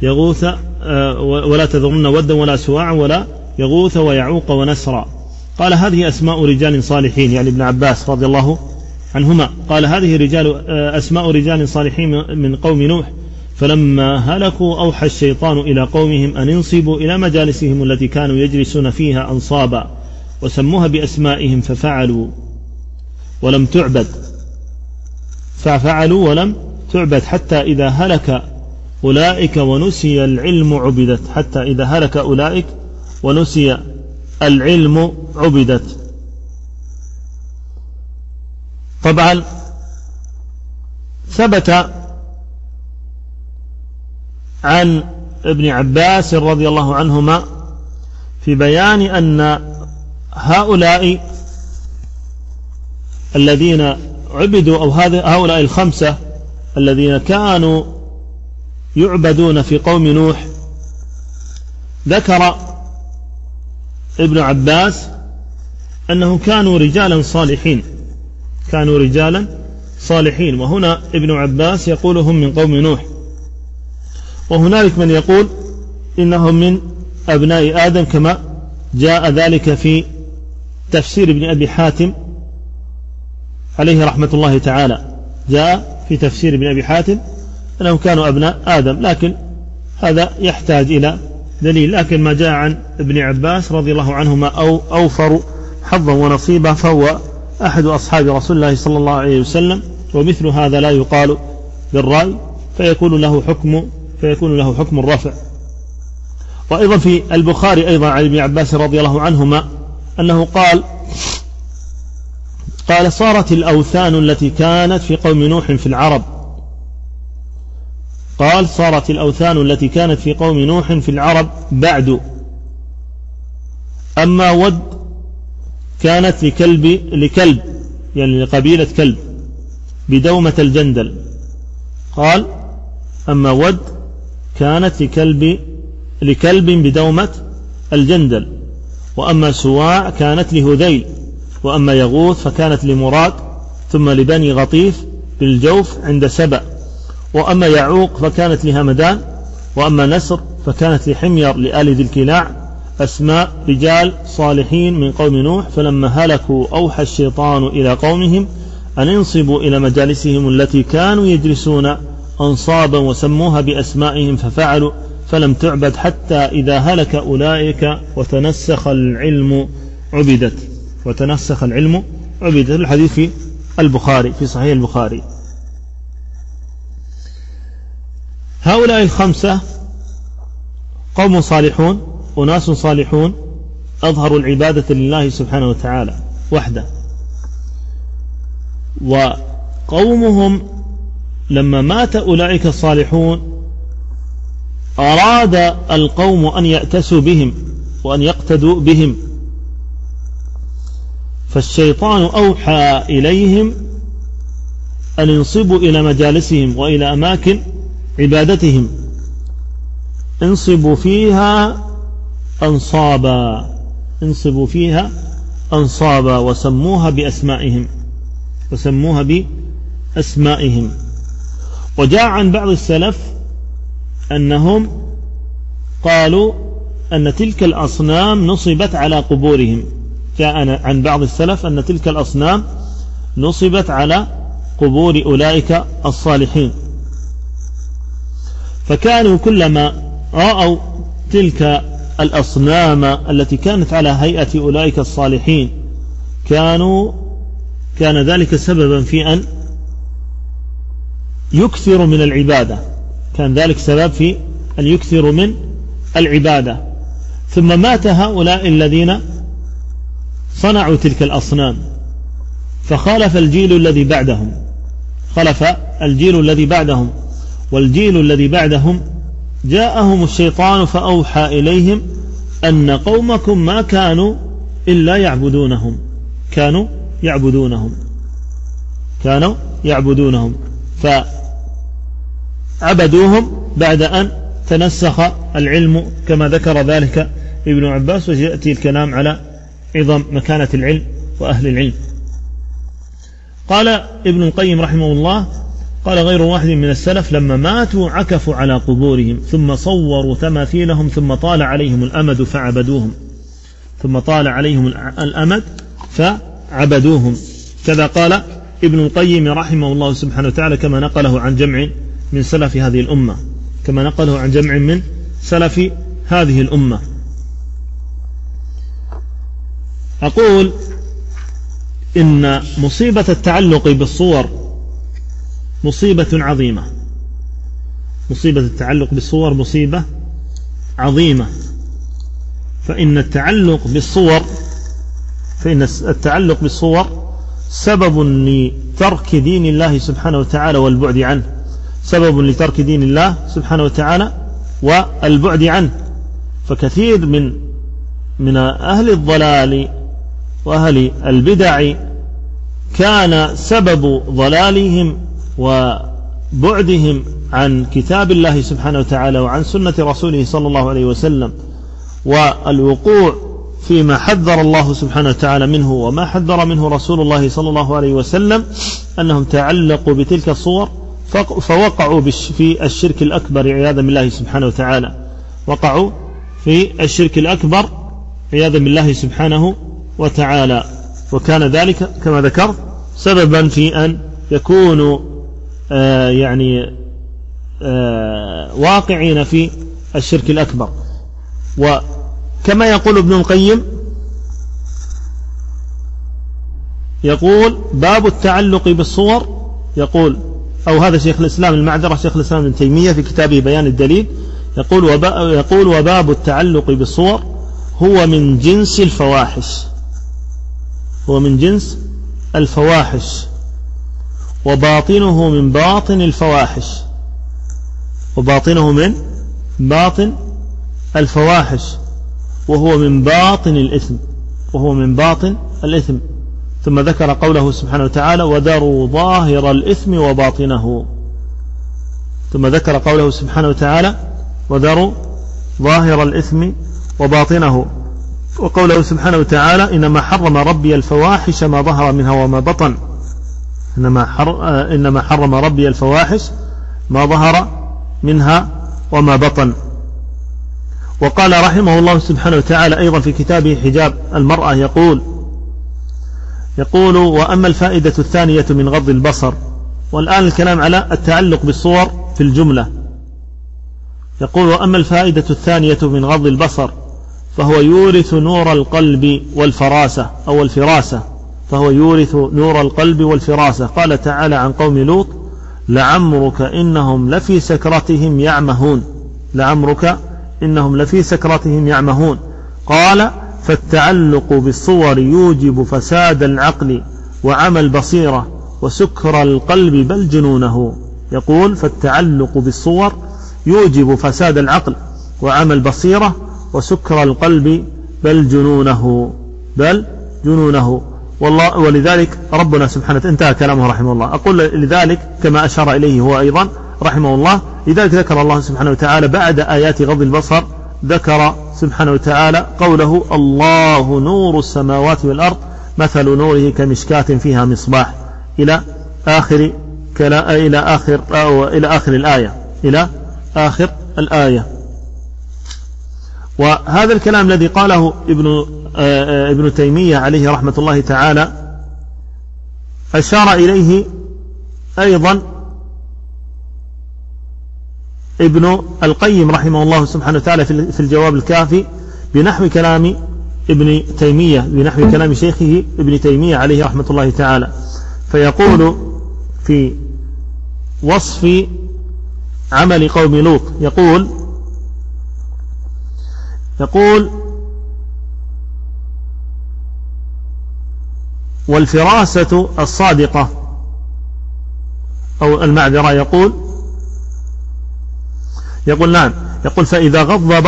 Speaker 2: ودا ولا سواع ولا يغوث ويعوق ونسرا. قال: هذه أسماء رجال صالحين، يعني ابن عباس رضي الله عنهما قال: هذه أسماء رجال صالحين من قوم نوح، فلما هلكوا أوحى الشيطان إلى قومهم أن انصبوا إلى مجالسهم التي كانوا يجلسون فيها أنصابا، وسموها بأسمائهم ففعلوا ولم تعبد حتى إذا هلك أولئك ونسي العلم عبدت، حتى إذا هلك أولئك ونسي العلم عبدت. طبعا ثبت عن ابن عباس رضي الله عنهما في بيان أن هؤلاء الذين عبدوا، أو هؤلاء الخمسة الذين كانوا يعبدون في قوم نوح، ذكر ابن عباس أنهم كانوا رجالا صالحين، وهنا ابن عباس يقولهم من قوم نوح، وهنالك من يقول إنهم من أبناء آدم، كما جاء ذلك في تفسير ابن أبي حاتم عليه رحمة الله تعالى. جاء في تفسير ابن أبي حاتم أنهم كانوا أبناء آدم، لكن هذا يحتاج إلى دليل، لكن ما جاء عن ابن عباس رضي الله عنهما أو أوفر حظا ونصيبا، فهو أحد أصحاب رسول الله صلى الله عليه وسلم، ومثل هذا لا يقال بالرأي، فيكون له حكم الرفع. وأيضا في البخاري أيضا عن ابن عباس رضي الله عنهما أنه قال صارت الأوثان التي كانت في قوم نوح في العرب، قال صارت الأوثان التي كانت في قوم نوح في العرب بعد، أما ود كانت لكلب يعني لقبيلة كلب بدومة الجندل. قال أما ود كانت لكلب بدومة الجندل، وأما سواع كانت لهذيل، وأما يغوث فكانت لمراد، ثم لبني غطيف بالجوف عند سبأ، وأما يعوق فكانت لهمدان، وأما نسر فكانت لحمير لآل ذي الكلاع، أسماء رجال صالحين من قوم نوح، فلما هلكوا أوحى الشيطان إلى قومهم أن انصبوا إلى مجالسهم التي كانوا يجلسون أنصابا وسموها بأسمائهم، ففعلوا فلم تعبد حتى إذا هلك أولئك وتنسخ العلم عبدت. الحديث في البخاري في صحيح البخاري. هؤلاء الخمسة قوم صالحون، أناس صالحون أظهروا العبادة لله سبحانه وتعالى وحده، وقومهم لما مات أولئك الصالحون أراد القوم أن يأتسوا بهم وأن يقتدوا بهم، فالشيطان أوحى إليهم أن ينصبوا إلى مجالسهم وإلى أماكن عبادتهم، انصبوا فيها أنصابا وسموها بأسمائهم. وجاء عن بعض السلف أنهم قالوا أن تلك الأصنام نصبت على قبورهم، جاء عن بعض السلف أن تلك الأصنام نصبت على قبور أولئك الصالحين، فكانوا كلما رأوا تلك الأصنام التي كانت على هيئة أولئك الصالحين كان ذلك سببا في أن يكثر من العبادة، كان ذلك سبب في أن يكثر من العبادة. ثم مات هؤلاء الذين صنعوا تلك الأصنام، فخالف الجيل الذي بعدهم، والجيل الذي بعدهم جاءهم الشيطان فأوحى إليهم أن قومكم ما كانوا إلا كانوا يعبدونهم فعبدوهم بعد أن تنسخ العلم، كما ذكر ذلك ابن عباس، ويأتي الكلام على عظم مكانة العلم وأهل العلم. قال ابن القيم رحمه الله قال غير واحد من السلف لما ماتوا عكفوا على قبورهم ثم صوروا تماثيلهم ثم طال عليهم الأمد فعبدوهم. كذا قال ابن القيم رحمه الله سبحانه وتعالى، كما نقله عن جمع من سلف هذه الأمة. أقول إن مصيبة التعلق بالصور مصيبة عظيمة، فإن التعلق بالصور سبب لترك دين الله سبحانه وتعالى والبعد عنه، فكثير من أهل الضلال وأهل البدع كان سبب ضلالهم وبعدهم عن كتاب الله سبحانه وتعالى وعن سنة رسوله صلى الله عليه وسلم، والوقوع فيما حذر الله سبحانه وتعالى منه وما حذر منه رسول الله صلى الله عليه وسلم، أنهم تعلقوا بتلك الصور فوقعوا في الشرك الأكبر عياذا بالله سبحانه وتعالى. وكان ذلك كما ذكرت سببا في أن يكونوا واقعين في الشرك الأكبر. وكما يقول ابن القيم، يقول باب التعلق بالصور، يقول أو هذا شيخ الإسلام المعذرة شيخ الإسلام ابن تيمية في كتابه بيان الدليل، يقول وباب التعلق بالصور هو من جنس الفواحش، هو من جنس الفواحش، وباطنه من باطن الفواحش، وباطنه من باطن الفواحش، وهو من باطن الإثم، وهو من باطن الإثم. ثم ذكر قوله سبحانه وتعالى وذروا ظاهر الإثم وباطنه، ثم ذكر قوله سبحانه وتعالى وذروا ظاهر الإثم وباطنه، وقوله سبحانه وتعالى إنما حرم ربي الفواحش ما ظهر منها وما بطن، إنما حرم ربي الفواحش ما ظهر منها وما بطن. وقال رحمه الله سبحانه وتعالى أيضا في كتابه حجاب المرأة، يقول وأما الفائدة الثانية من غض البصر، والآن الكلام على التعلق بالصور في الجملة، يقول وأما الفائدة الثانية من غض البصر فهو يورث نور القلب والفراسة أو الفراسة، فهو يورث نور القلب والفراسة. قال تعالى عن قوم لوط لعمرك إنهم لفي سكرتهم يعمهون، لعمرك إنهم لفي سكرتهم يعمهون. قال فالتعلق بالصور يوجب فساد العقل وعمى البصيرة وسكر القلب بل جنونه. يقول فالتعلق بالصور يوجب فساد العقل وعمى البصيرة وسكر القلب بل جنونه. والله ولذلك ربنا سبحانه انتهى كلامه رحمه الله. أقول لذلك كما أشار إليه هو أيضا رحمه الله، لذلك ذكر الله سبحانه وتعالى بعد آيات غض البصر ذكر سبحانه وتعالى قوله الله نور السماوات والأرض مثل نوره كمشكاة فيها مصباح إلى آخر الآية. وهذا الكلام الذي قاله ابن تيمية عليه رحمة الله تعالى أشار إليه أيضا ابن القيم رحمه الله سبحانه وتعالى في الجواب الكافي بنحو كلام ابن تيمية، بنحو كلام شيخه ابن تيمية عليه رحمة الله تعالى. فيقول في وصف عمل قوم لوط، يقول والفراسة الصادقة أو المعذرة، يقول نعم، يقول فإذا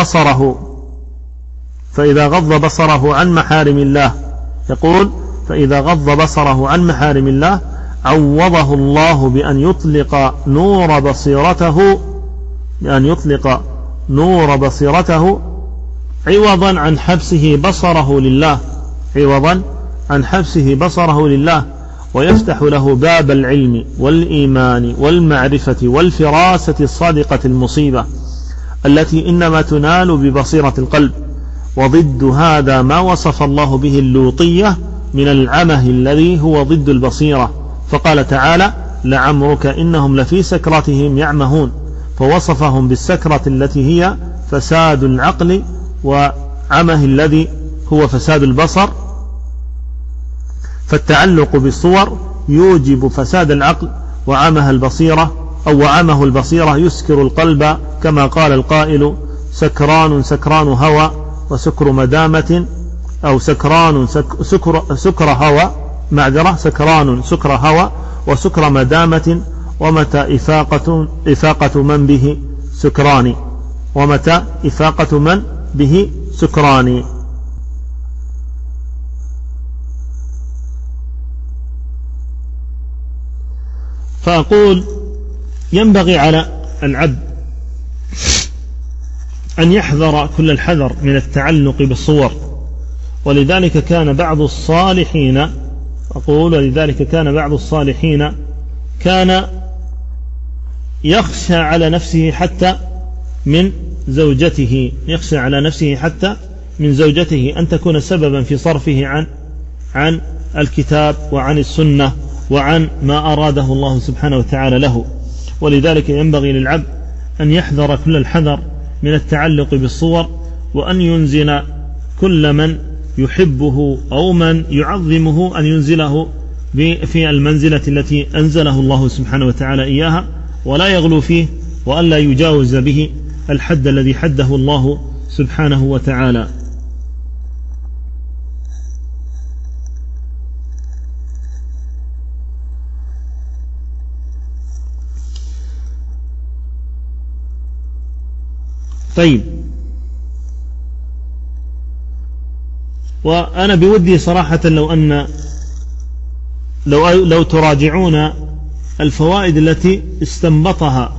Speaker 2: غض بصره عن محارم الله، يقول فإذا غض بصره عن محارم الله عوضه الله بأن يطلق نور بصيرته عوضا عن حبسه بصره لله، ويفتح له باب العلم والإيمان والمعرفة والفراسة الصادقة المصيبة التي إنما تنال ببصيرة القلب. وضد هذا ما وصف الله به اللوطية من العمه الذي هو ضد البصيرة، فقال تعالى لعمرك إنهم لفي سكرتهم يعمهون، فوصفهم بالسكرة التي هي فساد العقل وعمه الذي هو فساد البصر. فالتعلق بالصور يوجب فساد العقل وعمه البصيرة يسكر القلب، كما قال القائل سكران هوى وسكر مدامة، أو سكران سكر هوى وسكر مدامة، ومتى إفاقة من به سكران. فأقول ينبغي على العبد أن يحذر كل الحذر من التعلق بالصور، ولذلك كان بعض الصالحين كان يخشى على نفسه حتى من زوجته أن تكون سببا في صرفه عن الكتاب وعن السنة وعن ما أراده الله سبحانه وتعالى له. ولذلك ينبغي للعبد أن يحذر كل الحذر من التعلق بالصور، وأن ينزل كل من يحبه أو من يعظمه أن ينزله في المنزلة التي أنزله الله سبحانه وتعالى إياها، ولا يغلو فيه، وأن لا يجاوز به الحد الذي حده الله سبحانه وتعالى. طيب، وأنا بودي صراحة لو تراجعون الفوائد التي استنبطها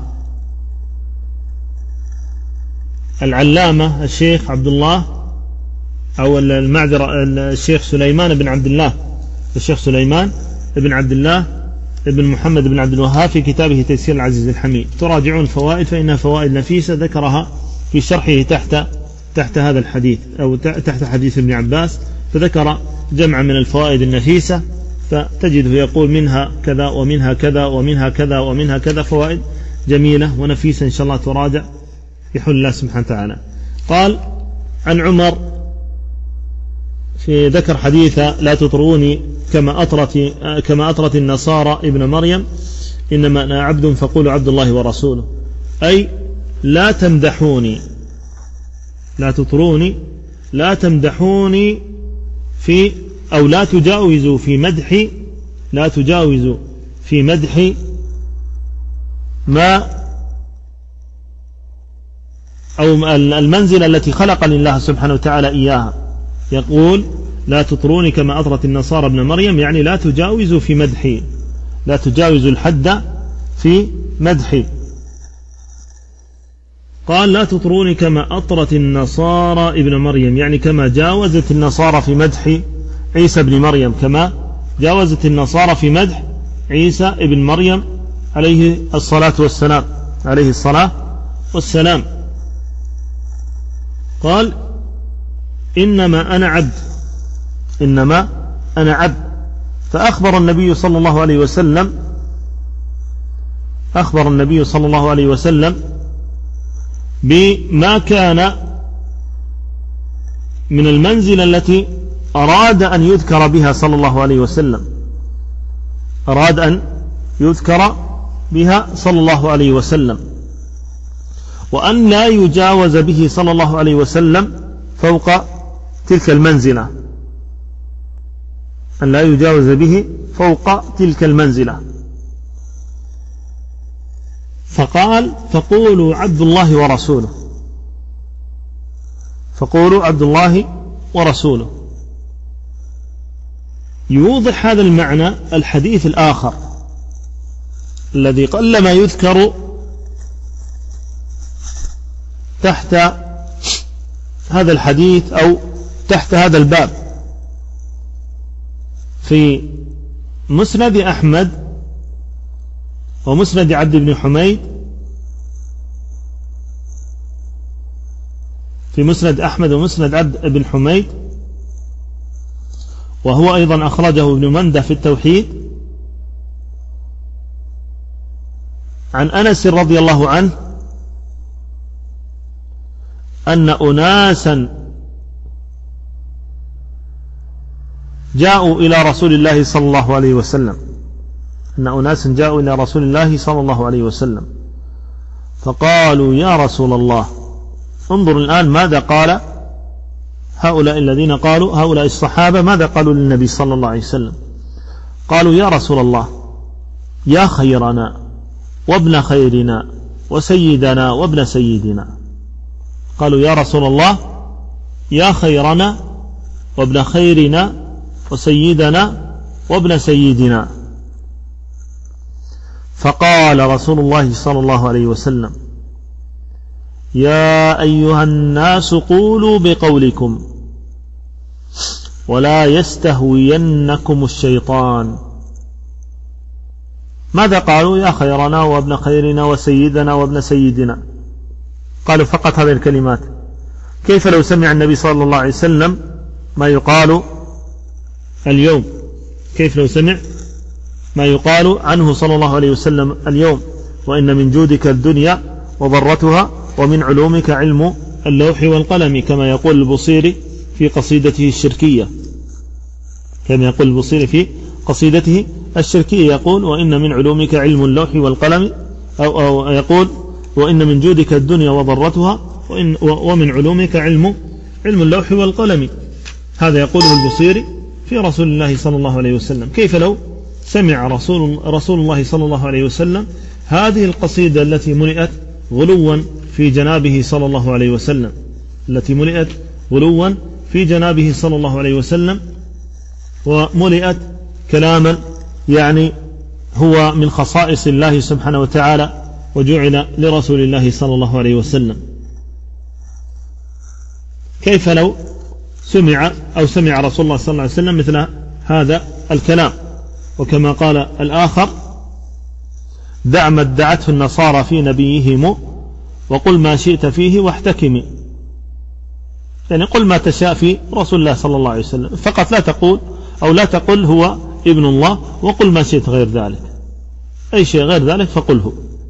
Speaker 2: العلامة الشيخ عبد الله أو الشيخ سليمان بن عبد الله، الشيخ سليمان بن عبد الله ابن محمد بن عبد الوهاب في كتابه تيسير العزيز الحميد، تراجعون الفوائد فإنها فوائد نفيسة ذكرها في شرحه تحت هذا الحديث أو تحت حديث ابن عباس، فذكر جمع من الفوائد النفيسة، فتجده يقول منها كذا ومنها كذا ومنها كذا ومنها كذا، فوائد جميلة ونفيسة إن شاء الله تراجع بحول الله سبحانه وتعالى. قال عن عمر في ذكر حديث لا تطروني كما أطرت النصارى ابن مريم، إنما أنا عبد فقولوا عبد الله ورسوله، أي لا تمدحوني، لا تطروني، لا تمدحوني في أو لا تجاوزوا في مدحي، لا تجاوزوا في مدحي ما أو المنزلة التي خلق لله سبحانه وتعالى إياها. يقول لا تطروني كما أطرت النصارى ابن مريم، يعني لا تجاوزوا في مدحي، لا تجاوزوا الحد في مدحي. قال لا تطروني كما أطرت النصارى ابن مريم، يعني كما جاوزت النصارى في مدح عيسى ابن مريم، كما جاوزت النصارى في مدح عيسى ابن مريم عليه الصلاة والسلام، عليه الصلاة والسلام. قال إنما أنا عبد، إنما أنا عبد. فأخبر النبي صلى الله عليه وسلم، أخبر النبي صلى الله عليه وسلم بما كان من المنزلة التي أراد أن يذكر بها صلى الله عليه وسلم، أراد أن يذكر بها صلى الله عليه وسلم، وأن لا يجاوز به صلى الله عليه وسلم فوق تلك المنزلة، أن لا يجاوز به فوق تلك المنزلة. فقال فقولوا عبد الله ورسوله، فقولوا عبد الله ورسوله. يوضح هذا المعنى الحديث الآخر الذي قلما يذكر تحت هذا الحديث أو تحت هذا الباب في مسند أحمد ومسند عبد بن حميد، في مسند أحمد ومسند عبد بن حميد، وهو أيضا أخرجه ابن منده في التوحيد، عن أنس رضي الله عنه أن أناسا جاءوا إلى رسول الله صلى الله عليه وسلم، أن أناسا جاءوا إلى رسول الله صلى الله عليه وسلم فقالوا يا رسول الله، انظر الآن ماذا قال هؤلاء الذين قالوا، هؤلاء الصحابة ماذا قالوا للنبي صلى الله عليه وسلم؟ قالوا يا رسول الله، يا خيرنا وابن خيرنا وسيدنا وابن سيدنا. قالوا يا رسول الله، يا خيرنا وابن خيرنا وسيدنا وابن سيدنا. فقال رسول الله صلى الله عليه وسلم يا أيها الناس قولوا بقولكم ولا يستهوينكم الشيطان. ماذا قالوا؟ يا خيرنا وابن خيرنا وسيدنا وابن سيدنا. قالوا فقط هذه الكلمات. كيف لو سمع النبي صلى الله عليه وسلم ما يقال اليوم؟ كيف لو سمع ما يقال عنه صلى الله عليه وسلم اليوم؟ وإن من جودك الدنيا وضرتها ومن علومك علم اللوح والقلم، كما يقول البصيري في قصيدته الشركية، كما يقول البصيري في قصيدته الشركية، يقول وإن من علومك علم اللوح والقلم، أو يقول وإن من جودك الدنيا وضرتها، ومن علومك علم اللوح والقلم. هذا يقوله البصيري في رسول الله صلى الله عليه وسلم. كيف لو سمع رسول الله صلى الله عليه وسلم هذه القصيدة التي ملئت غلوا في جنابه صلى الله عليه وسلم، التي ملئت غلوا في جنابه صلى الله عليه وسلم، وملئت كلاما يعني هو من خصائص الله سبحانه وتعالى وجعل لرسول الله صلى الله عليه وسلم. كيف لو سمع رسول الله صلى الله عليه وسلم مثل هذا الكلام؟ وكما قال الآخر: دع ما ادعته النصارى في نبيهم وقل ما شئت فيه واحتكمي. يعني قل ما تشاء في رسول الله صلى الله عليه وسلم فقط، لا تقل هو ابن الله، وقل ما شئت غير ذلك، أي شيء غير ذلك فقله.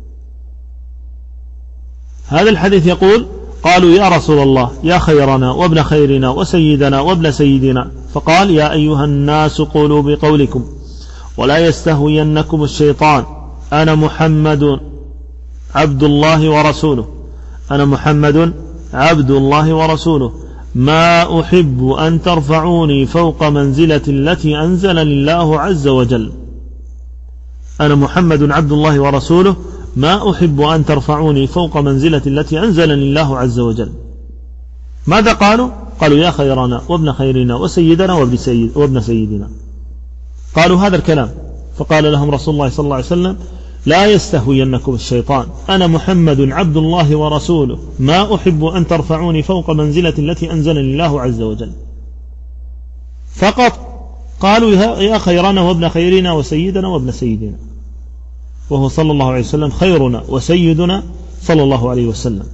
Speaker 2: هذا الحديث يقول: قالوا يا رسول الله يا خيرنا وابن خيرنا وسيدنا وابن سيدنا، فقال: يا أيها الناس قولوا بقولكم ولا يستهوينكم الشيطان، أنا محمد عبد الله ورسوله، أنا محمد عبد الله ورسوله، ما أحب أن ترفعوني فوق منزلة التي أنزل الله عز وجل. أنا محمد عبد الله ورسوله، ما أحب أن ترفعوني فوق منزلة التي أنزل الله عز وجل. ماذا قالوا؟ قالوا يا خيرنا وابن خيرنا وسيدنا وابن سيدنا. قالوا هذا الكلام، فقال لهم رسول الله صلى الله عليه وسلم: لا يستهوينكم الشيطان، أنا محمد عبد الله ورسوله، ما أحب أن ترفعوني فوق منزلة التي أنزل الله عز وجل. فقط قالوا يا خيرنا وابن خيرنا وسيدنا وابن سيدنا، وهو صلى الله عليه وسلم خيرنا وسيدنا صلى الله عليه وسلم.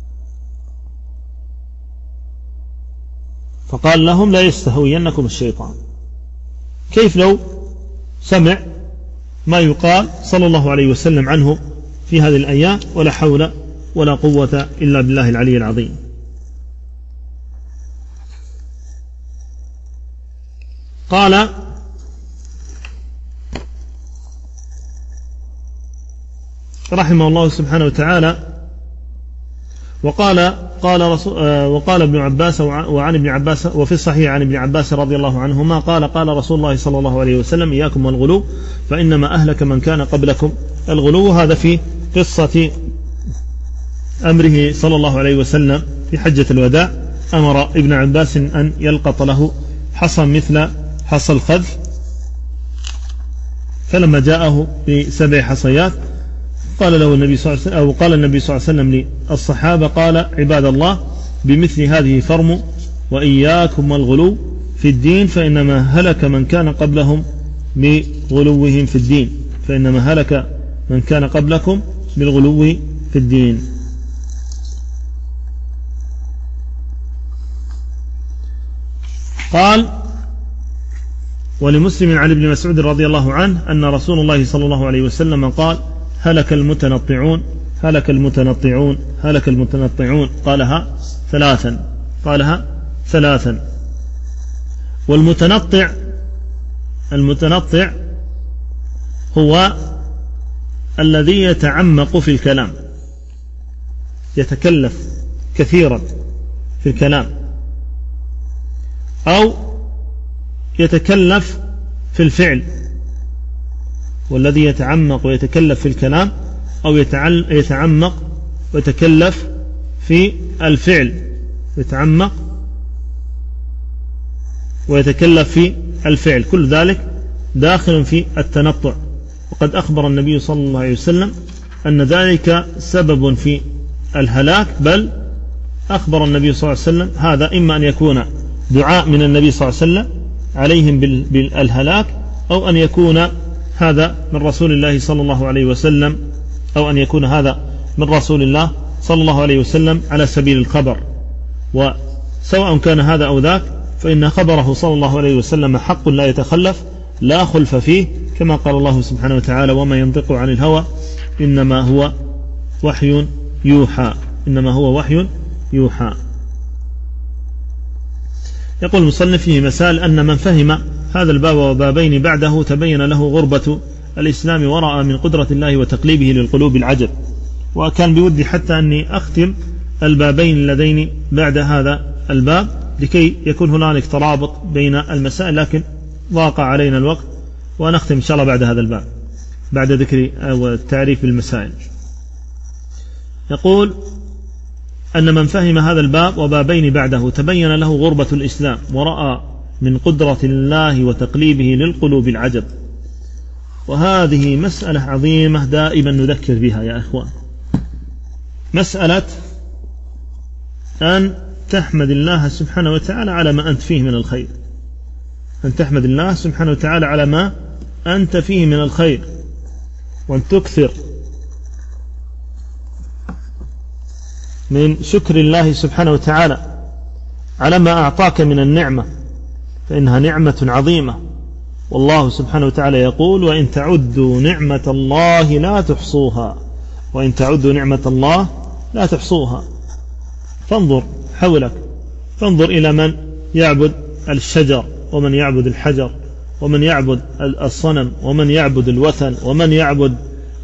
Speaker 2: فقال لهم: لا يستهوينكم الشيطان. كيف لو سمع ما يقال صلى الله عليه وسلم عنه في هذه الأيام؟ ولا حول ولا قوة إلا بالله العلي العظيم. قال: رحمه الله سبحانه وتعالى: وقال ابن عباس وعن ابن عباس، وفي الصحيح عن ابن عباس رضي الله عنهما قال رسول الله صلى الله عليه وسلم: إياكم والغلو فإنما أهلك من كان قبلكم. الغلو هذا في قصة أمره صلى الله عليه وسلم في حجة الوداع، أمر ابن عباس أن يلقط له حصى مثل حصى الخذف، فلما جاءه ب7 حصيات قال له النبي صلى الله عليه وسلم، أو قال النبي صلى الله عليه وسلم للصحابة: قال عباد الله بمثل هذه فرموا، وإياكم والغلو في الدين فإنما هلك من كان قبلهم بغلوهم في الدين، فإنما هلك من كان قبلكم بالغلو في الدين. قال: ولمسلم عن ابن مسعود رضي الله عنه أن رسول الله صلى الله عليه وسلم قال: هلك المتنطعون هلك المتنطعون هلك المتنطعون، قالها ثلاثا. المتنطع هو الذي يتعمق في الكلام، يتكلف كثيرا في الكلام، أو يتكلف في الفعل. والذي يتعمق ويتكلف في الكلام أو يتعمق ويتكلف في الفعل، يتعمق ويتكلف في الفعل، كل ذلك داخل في التنطع. وقد أخبر النبي صلى الله عليه وسلم أن ذلك سبب في الهلاك، بل أخبر النبي صلى الله عليه وسلم هذا إما أن يكون دعاء من النبي صلى الله عليه وسلم عليهم بالهلاك، أو أن يكون هذا من رسول الله صلى الله عليه وسلم، أو أن يكون هذا من رسول الله صلى الله عليه وسلم على سبيل الخبر. وسواء كان هذا أو ذاك فإن خبره صلى الله عليه وسلم حق لا يتخلف، لا خلف فيه، كما قال الله سبحانه وتعالى: وما ينطق عن الهوى إنما هو وحي يوحى. إنما هو وحي يوحى. يقول المصنف فيه مسائل أن من فهم هذا الباب وبابين بعده تبين له غربة الإسلام ورأى من قدرة الله وتقليبه للقلوب العجب. وكان بودي حتى أني أختم البابين اللذين بعد هذا الباب لكي يكون هنالك ترابط بين المسائل، لكن ضاق علينا الوقت، ونختم إن شاء الله بعد هذا الباب بعد ذكر والتعريف بالمسائل. يقول أن من فهم هذا الباب وبابين بعده تبين له غربة الإسلام ورأى من قدرة الله وتقليبه للقلوب العجب. وهذه مسألة عظيمة دائما نذكر بها يا إخوان، مسألة أن تحمد الله سبحانه وتعالى على ما أنت فيه من الخير، أن تحمد الله سبحانه وتعالى على ما أنت فيه من الخير، وأن تكثر من شكر الله سبحانه وتعالى على ما أعطاك من النعمة، فإنها نعمة عظيمة. والله سبحانه وتعالى يقول: وإن تعدوا نعمة الله لا تحصوها، وإن تعدوا نعمة الله لا تحصوها. فانظر حولك، فانظر إلى من يعبد الشجر، ومن يعبد الحجر، ومن يعبد الصنم، ومن يعبد الوثن، ومن يعبد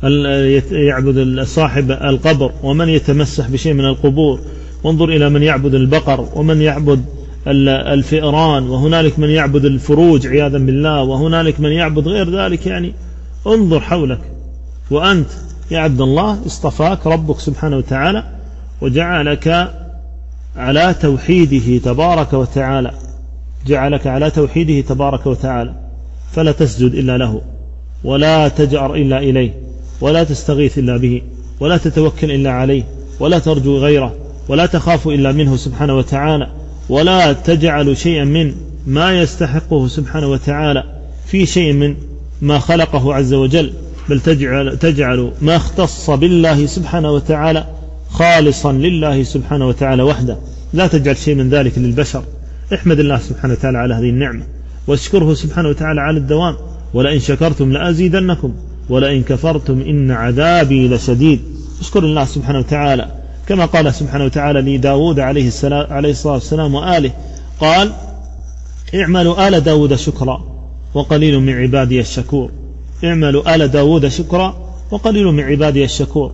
Speaker 2: صاحب القبر، ومن يتمسح بشيء من القبور. وانظر إلى من يعبد البقر، ومن يعبد الفئران، وهنالك من يعبد الفروج عياذا بالله، وهنالك من يعبد غير ذلك. يعني انظر حولك، وأنت يا عبد الله اصطفاك ربك سبحانه وتعالى وجعلك على توحيده تبارك وتعالى، جعلك على توحيده تبارك وتعالى، فلا تسجد إلا له، ولا تجأر إلا إليه، ولا تستغيث إلا به، ولا تتوكل إلا عليه، ولا ترجو غيره، ولا تخاف إلا منه سبحانه وتعالى، ولا تجعل شيئا من ما يستحقه سبحانه وتعالى في شيء من ما خلقه عز وجل، بل تجعل ما اختص بالله سبحانه وتعالى خالصا لله سبحانه وتعالى وحده، لا تجعل شيء من ذلك للبشر. احمد الله سبحانه وتعالى على هذه النعمة، واشكره سبحانه وتعالى على الدوام، ولئن شكرتم لأزيدنكم ولئن كفرتم إن عذابي لشديد. اشكر الله سبحانه وتعالى كما قال سبحانه وتعالى لداود عليه الصلاة والسلام وآله، قال: اعملوا آل داود شكرا وقليل من عبادي الشكور. اعملوا آل داود شكرا وقليل من عبادي الشكور.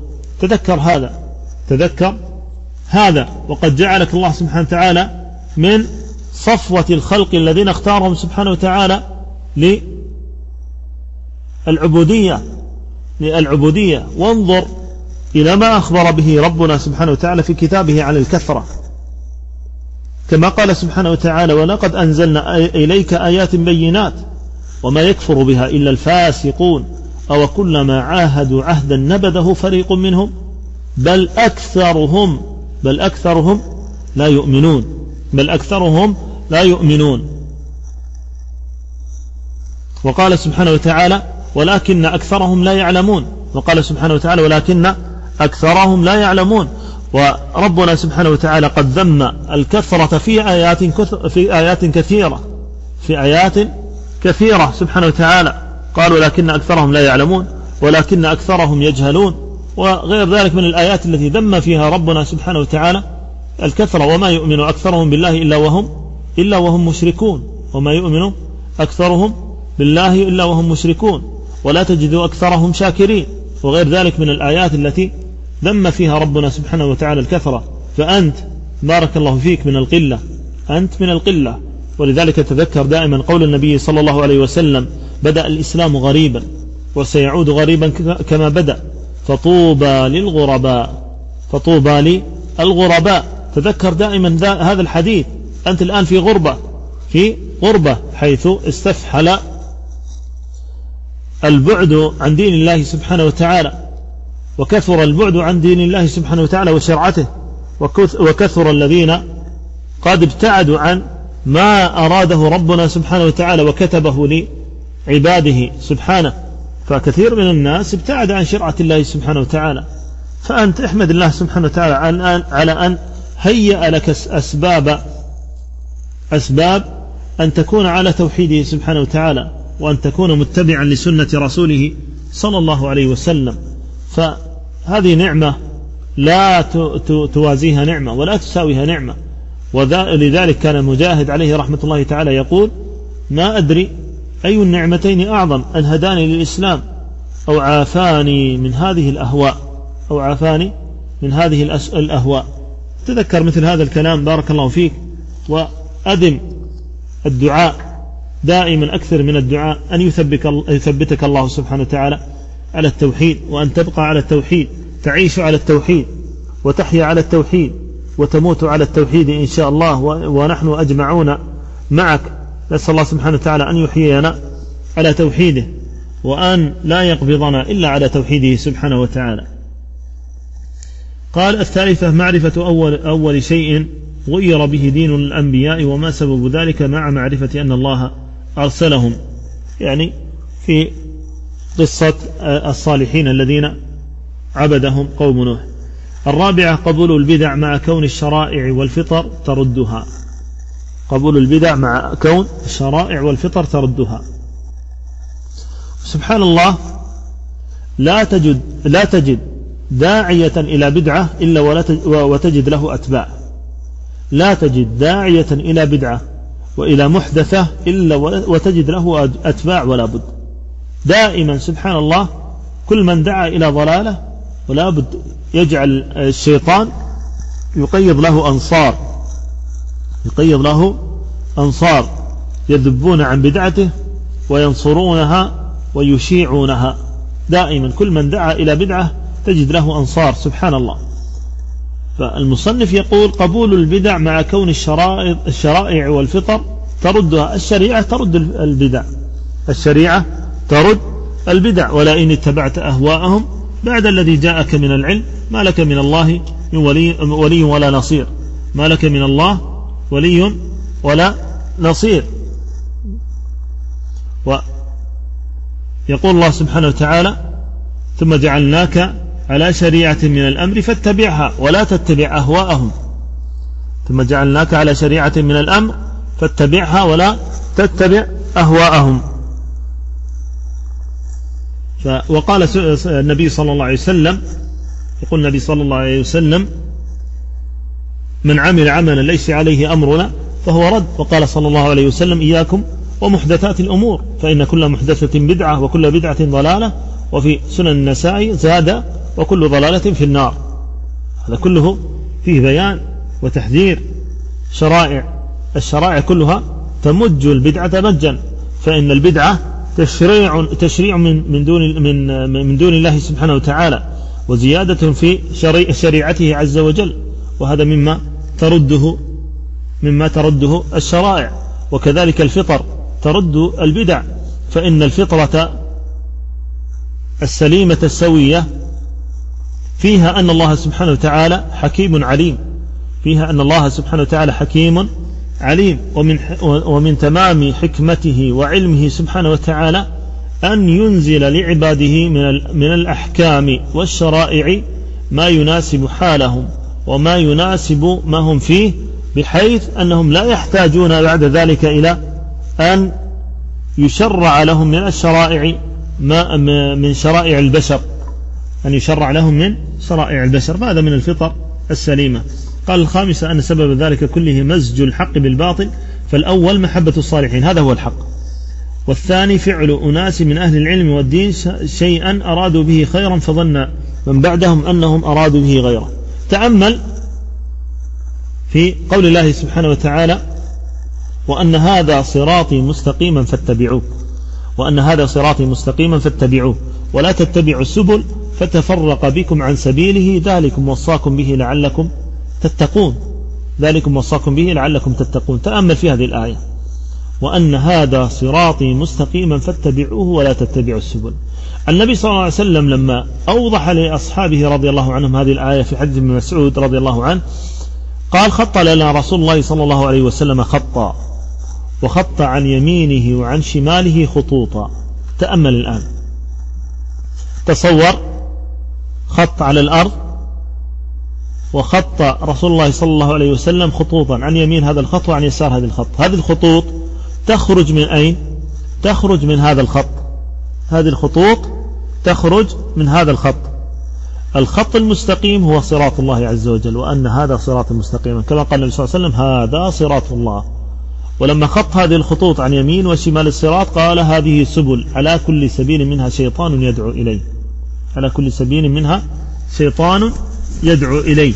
Speaker 2: تذكر هذا، وقد جعلك الله سبحانه وتعالى من صفوة الخلق الذين اختارهم سبحانه وتعالى للعبودية. وانظر إلى ما أخبر به ربنا سبحانه وتعالى في كتابه على الكثرة، كما قال سبحانه وتعالى: ولقد أنزلنا إليك آيات بينات وما يكفر بها إلا الفاسقون أو كلما عاهدوا عهدا نبذه فريق منهم بل أكثرهم لا يؤمنون. وقال سبحانه وتعالى: ولكن أكثرهم لا يعلمون. وقال سبحانه وتعالى: ولكن أكثرهم لا يعلمون. وربنا سبحانه وتعالى قد ذم الكثرة في آيات كثيرة سبحانه وتعالى، قال: ولكن أكثرهم لا يعلمون، ولكن أكثرهم يجهلون، وغير ذلك من الآيات التي ذم فيها ربنا سبحانه وتعالى الكثرة. وما يؤمن أكثرهم بالله إلا وهم مشركون، وما يؤمن أكثرهم بالله إلا وهم مشركون، ولا تجد أكثرهم شاكرين، وغير ذلك من الآيات التي ذم فيها ربنا سبحانه وتعالى الكثرة. فأنت بارك الله فيك أنت من القلة. ولذلك تذكر دائما قول النبي صلى الله عليه وسلم: بدأ الإسلام غريبا وسيعود غريبا كما بدأ، فطوبى للغرباء. تذكر دائما هذا الحديث. أنت الآن في غربة حيث استفحل البعد عن دين الله سبحانه وتعالى، وكثر البعد عن دين الله سبحانه وتعالى وشرعته، وكثر الذين قد ابتعدوا عن ما أراده ربنا سبحانه وتعالى وكتبه لعباده سبحانه. فكثير من الناس ابتعد عن شرعة الله سبحانه وتعالى. فأنت احمد الله سبحانه وتعالى على أن هيأ لك أسباب أن تكون على توحيده سبحانه وتعالى، وأن تكون متبعا لسنة رسوله صلى الله عليه وسلم. فهذه نعمة لا توازيها نعمة ولا تساويها نعمة. ولذلك كان مجاهد عليه رحمة الله تعالى يقول: ما أدري أي النعمتين أعظم، أن هداني للإسلام أو عافاني من هذه الأهواء. تذكر مثل هذا الكلام بارك الله فيك، وأدم الدعاء دائما، أكثر من الدعاء أن يثبتك الله سبحانه وتعالى على التوحيد، وأن تبقى على التوحيد، تعيش على التوحيد وتحيا على التوحيد وتموت على التوحيد إن شاء الله، ونحن أجمعون معك. نسأل الله سبحانه وتعالى أن يحيينا على توحيده، وأن لا يقبضنا إلا على توحيده سبحانه وتعالى. قال: الثالثة معرفة أول شيء غير به دين الأنبياء وما سبب ذلك، مع معرفة أن الله أرسلهم، يعني في قصة الصالحين الذين عبدهم قوم نوح. الرابعة قبول البدع مع كون الشرائع والفطر تردها. قبول البدع مع كون الشرائع والفطر تردها. سبحان الله، لا تجد داعية إلى بدعة إلا وتجد له أتباع. لا تجد داعية إلى بدعة وإلى محدثة إلا وتجد له أتباع ولا بد. دائما سبحان الله، كل من دعا إلى ضلالة ولا بد يجعل الشيطان يقيض له أنصار يذبون عن بدعته وينصرونها ويشيعونها. دائما كل من دعا إلى بدعة تجد له أنصار سبحان الله. فالمصنف يقول: قبول البدع مع كون الشرائع والفطر تردها. الشريعة ترد البدع. ولئن اتبعت أهواءهم بعد الذي جاءك من العلم ما لك من الله من ولي ولا نصير. ما لك من الله ولي ولا نصير. ويقول الله سبحانه وتعالى: ثم جعلناك على شريعة من الأمر فاتبعها ولا تتبع أهواءهم. ثم جعلناك على شريعة من الأمر فاتبعها ولا تتبع أهواءهم. وقال النبي صلى الله عليه وسلم، يقول النبي صلى الله عليه وسلم: من عمل عملا ليس عليه أمرنا فهو رد. وقال صلى الله عليه وسلم: إياكم ومحدثات الأمور فإن كل محدثة بدعة وكل بدعة ضلالة. وفي سنن النسائي زاد: وكل ضلالة في النار. هذا كله فيه بيان وتحذير. الشرائع كلها تمج البدعة مجا، فإن البدعة تشريع من دون الله سبحانه وتعالى، وزيادة في شريعته عز وجل، وهذا مما ترده الشرائع. وكذلك الفطر ترد البدع، فإن الفطرة السليمة السوية فيها أن الله سبحانه وتعالى حكيم عليم. ومن تمام حكمته وعلمه سبحانه وتعالى أن ينزل لعباده من الأحكام والشرائع ما يناسب حالهم وما يناسب ما هم فيه، بحيث أنهم لا يحتاجون بعد ذلك إلى أن يشرع لهم من الشرائع من شرائع البشر، فهذا من الفطر السليمة. قال: الخامسة أن سبب ذلك كله مزج الحق بالباطل. فالأول محبة الصالحين، هذا هو الحق. والثاني فعل أناس من أهل العلم والدين شيئا أرادوا به خيرا فظن من بعدهم أنهم أرادوا به غيره. تأمل في قول الله سبحانه وتعالى: وأن هذا صراطي مستقيما فاتبعوه ولا تتبعوا السبل فتفرق بكم عن سبيله ذلكم وصاكم به لعلكم تتقون. تأمل في هذه الآية: وأن هذا صراطي مستقيما فاتبعوه ولا تتبعوا السبل. النبي صلى الله عليه وسلم لما أوضح لأصحابه رضي الله عنهم هذه الآية في حديث ابن مسعود رضي الله عنه قال: خط لنا رسول الله صلى الله عليه وسلم خطا، وخط عن يمينه وعن شماله خطوطا. تأمل الآن، تصور خط على الأرض، وخط رسول الله صلى الله عليه وسلم خطوطا عن يمين هذا الخط وعن يسار هذا الخط. هذه الخطوط تخرج من أين؟ تخرج من هذا الخط. هذه الخطوط تخرج من هذا الخط. الخط المستقيم هو صراط الله عز وجل، وأن هذا صراط مستقيما كما قال النبي صلى الله عليه وسلم هذا صراط الله. ولما خط هذه الخطوط عن يمين وشمال الصراط قال هذه سبل على كل سبيل منها شيطان يدعو إليه، على كل سبيل منها شيطان يدعو إليه.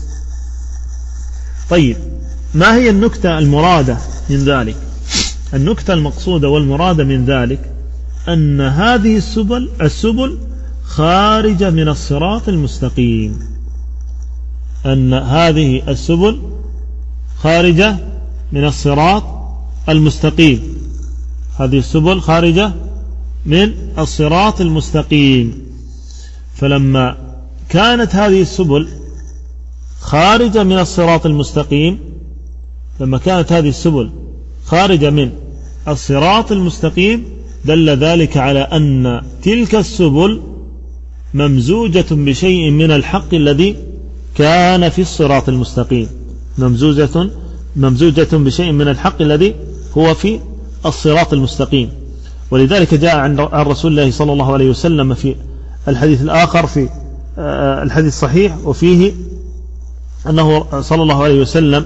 Speaker 2: طيب، ما هي النكتة المرادة من ذلك؟ النكتة المقصودة والمرادة من ذلك أن هذه السبل خارجة من الصراط المستقيم، أن هذه السبل خارجة من الصراط المستقيم، هذه السبل خارجة من الصراط المستقيم. فلما كانت هذه السبل خارجة من الصراط المستقيم، لما كانت هذه السبل خارجة من الصراط المستقيم دل ذلك على أن تلك السبل ممزوجة بشيء من الحق الذي كان في الصراط المستقيم، ممزوجة بشيء من الحق الذي هو في الصراط المستقيم. ولذلك جاء عن رسول الله صلى الله عليه وسلم في الحديث الآخر في الحديث الصحيح وفيه أنه صلى الله عليه وسلم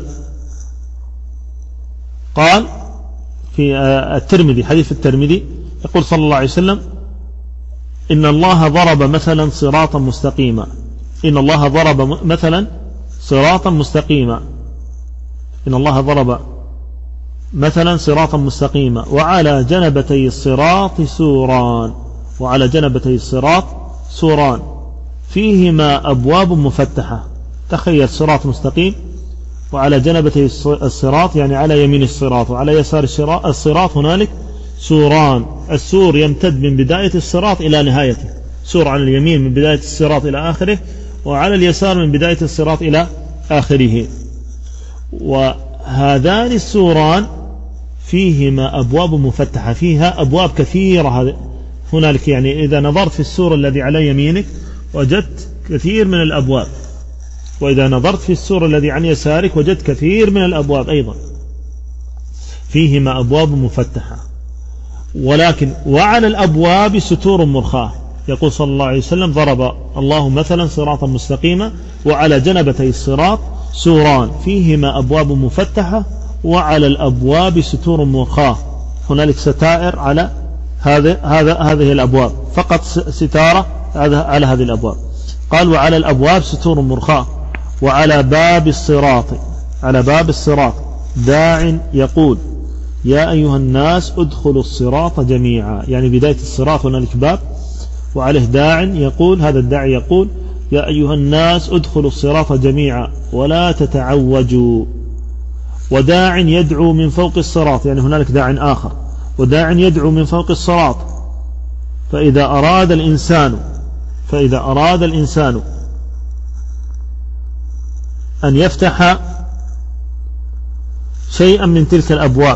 Speaker 2: قال في الترمذي، حديث الترمذي، يقول صلى الله عليه وسلم إن الله ضرب مثلا صراطا مستقيما، إن الله ضرب مثلا صراطا مستقيما، إن الله ضرب مثلا صراطا مستقيما وعلى جنبتي الصراط سوران، وعلى جنبتي الصراط سوران فيهما أبواب مفتحة. تخيل صراط مستقيم وعلى جنبتي الصراط يعني على يمين الصراط وعلى يسار الصراط هنالك سوران، السور يمتد من بداية الصراط إلى نهايته، سور على اليمين من بداية الصراط إلى آخره، وعلى اليسار من بداية الصراط إلى آخره. وهذان السوران فيهما أبواب مفتحة، فيها أبواب كثيرة هنالك، يعني إذا نظرت في السور الذي على يمينك وجدت كثير من الأبواب، وإذا نظرت في السور الذي عن يسارك وجدت كثير من الأبواب أيضا، فيهما أبواب مفتحة. ولكن وعلى الأبواب ستور مرخاة. يقول صلى الله عليه وسلم ضرب الله مثلا صراطا مستقيما وعلى جنبتي الصراط سوران فيهما أبواب مفتحة وعلى الأبواب ستور مرخاة. هنالك ستائر على هذه الأبواب، فقط ستارة على هذه الأبواب. قال وعلى الأبواب ستور مرخاة وعلى باب الصراط، على باب الصراط داع يقول يا أيها الناس ادخلوا الصراط جميعا، يعني بداية الصراط هنالك باب وعليه داع يقول، هذا الداعي يقول يا أيها الناس ادخلوا الصراط جميعا ولا تتعوجوا. وداع يدعو من فوق الصراط، يعني هنالك داع آخر، وداع يدعو من فوق الصراط فإذا أراد الإنسان أن يفتح شيئا من تلك الأبواب،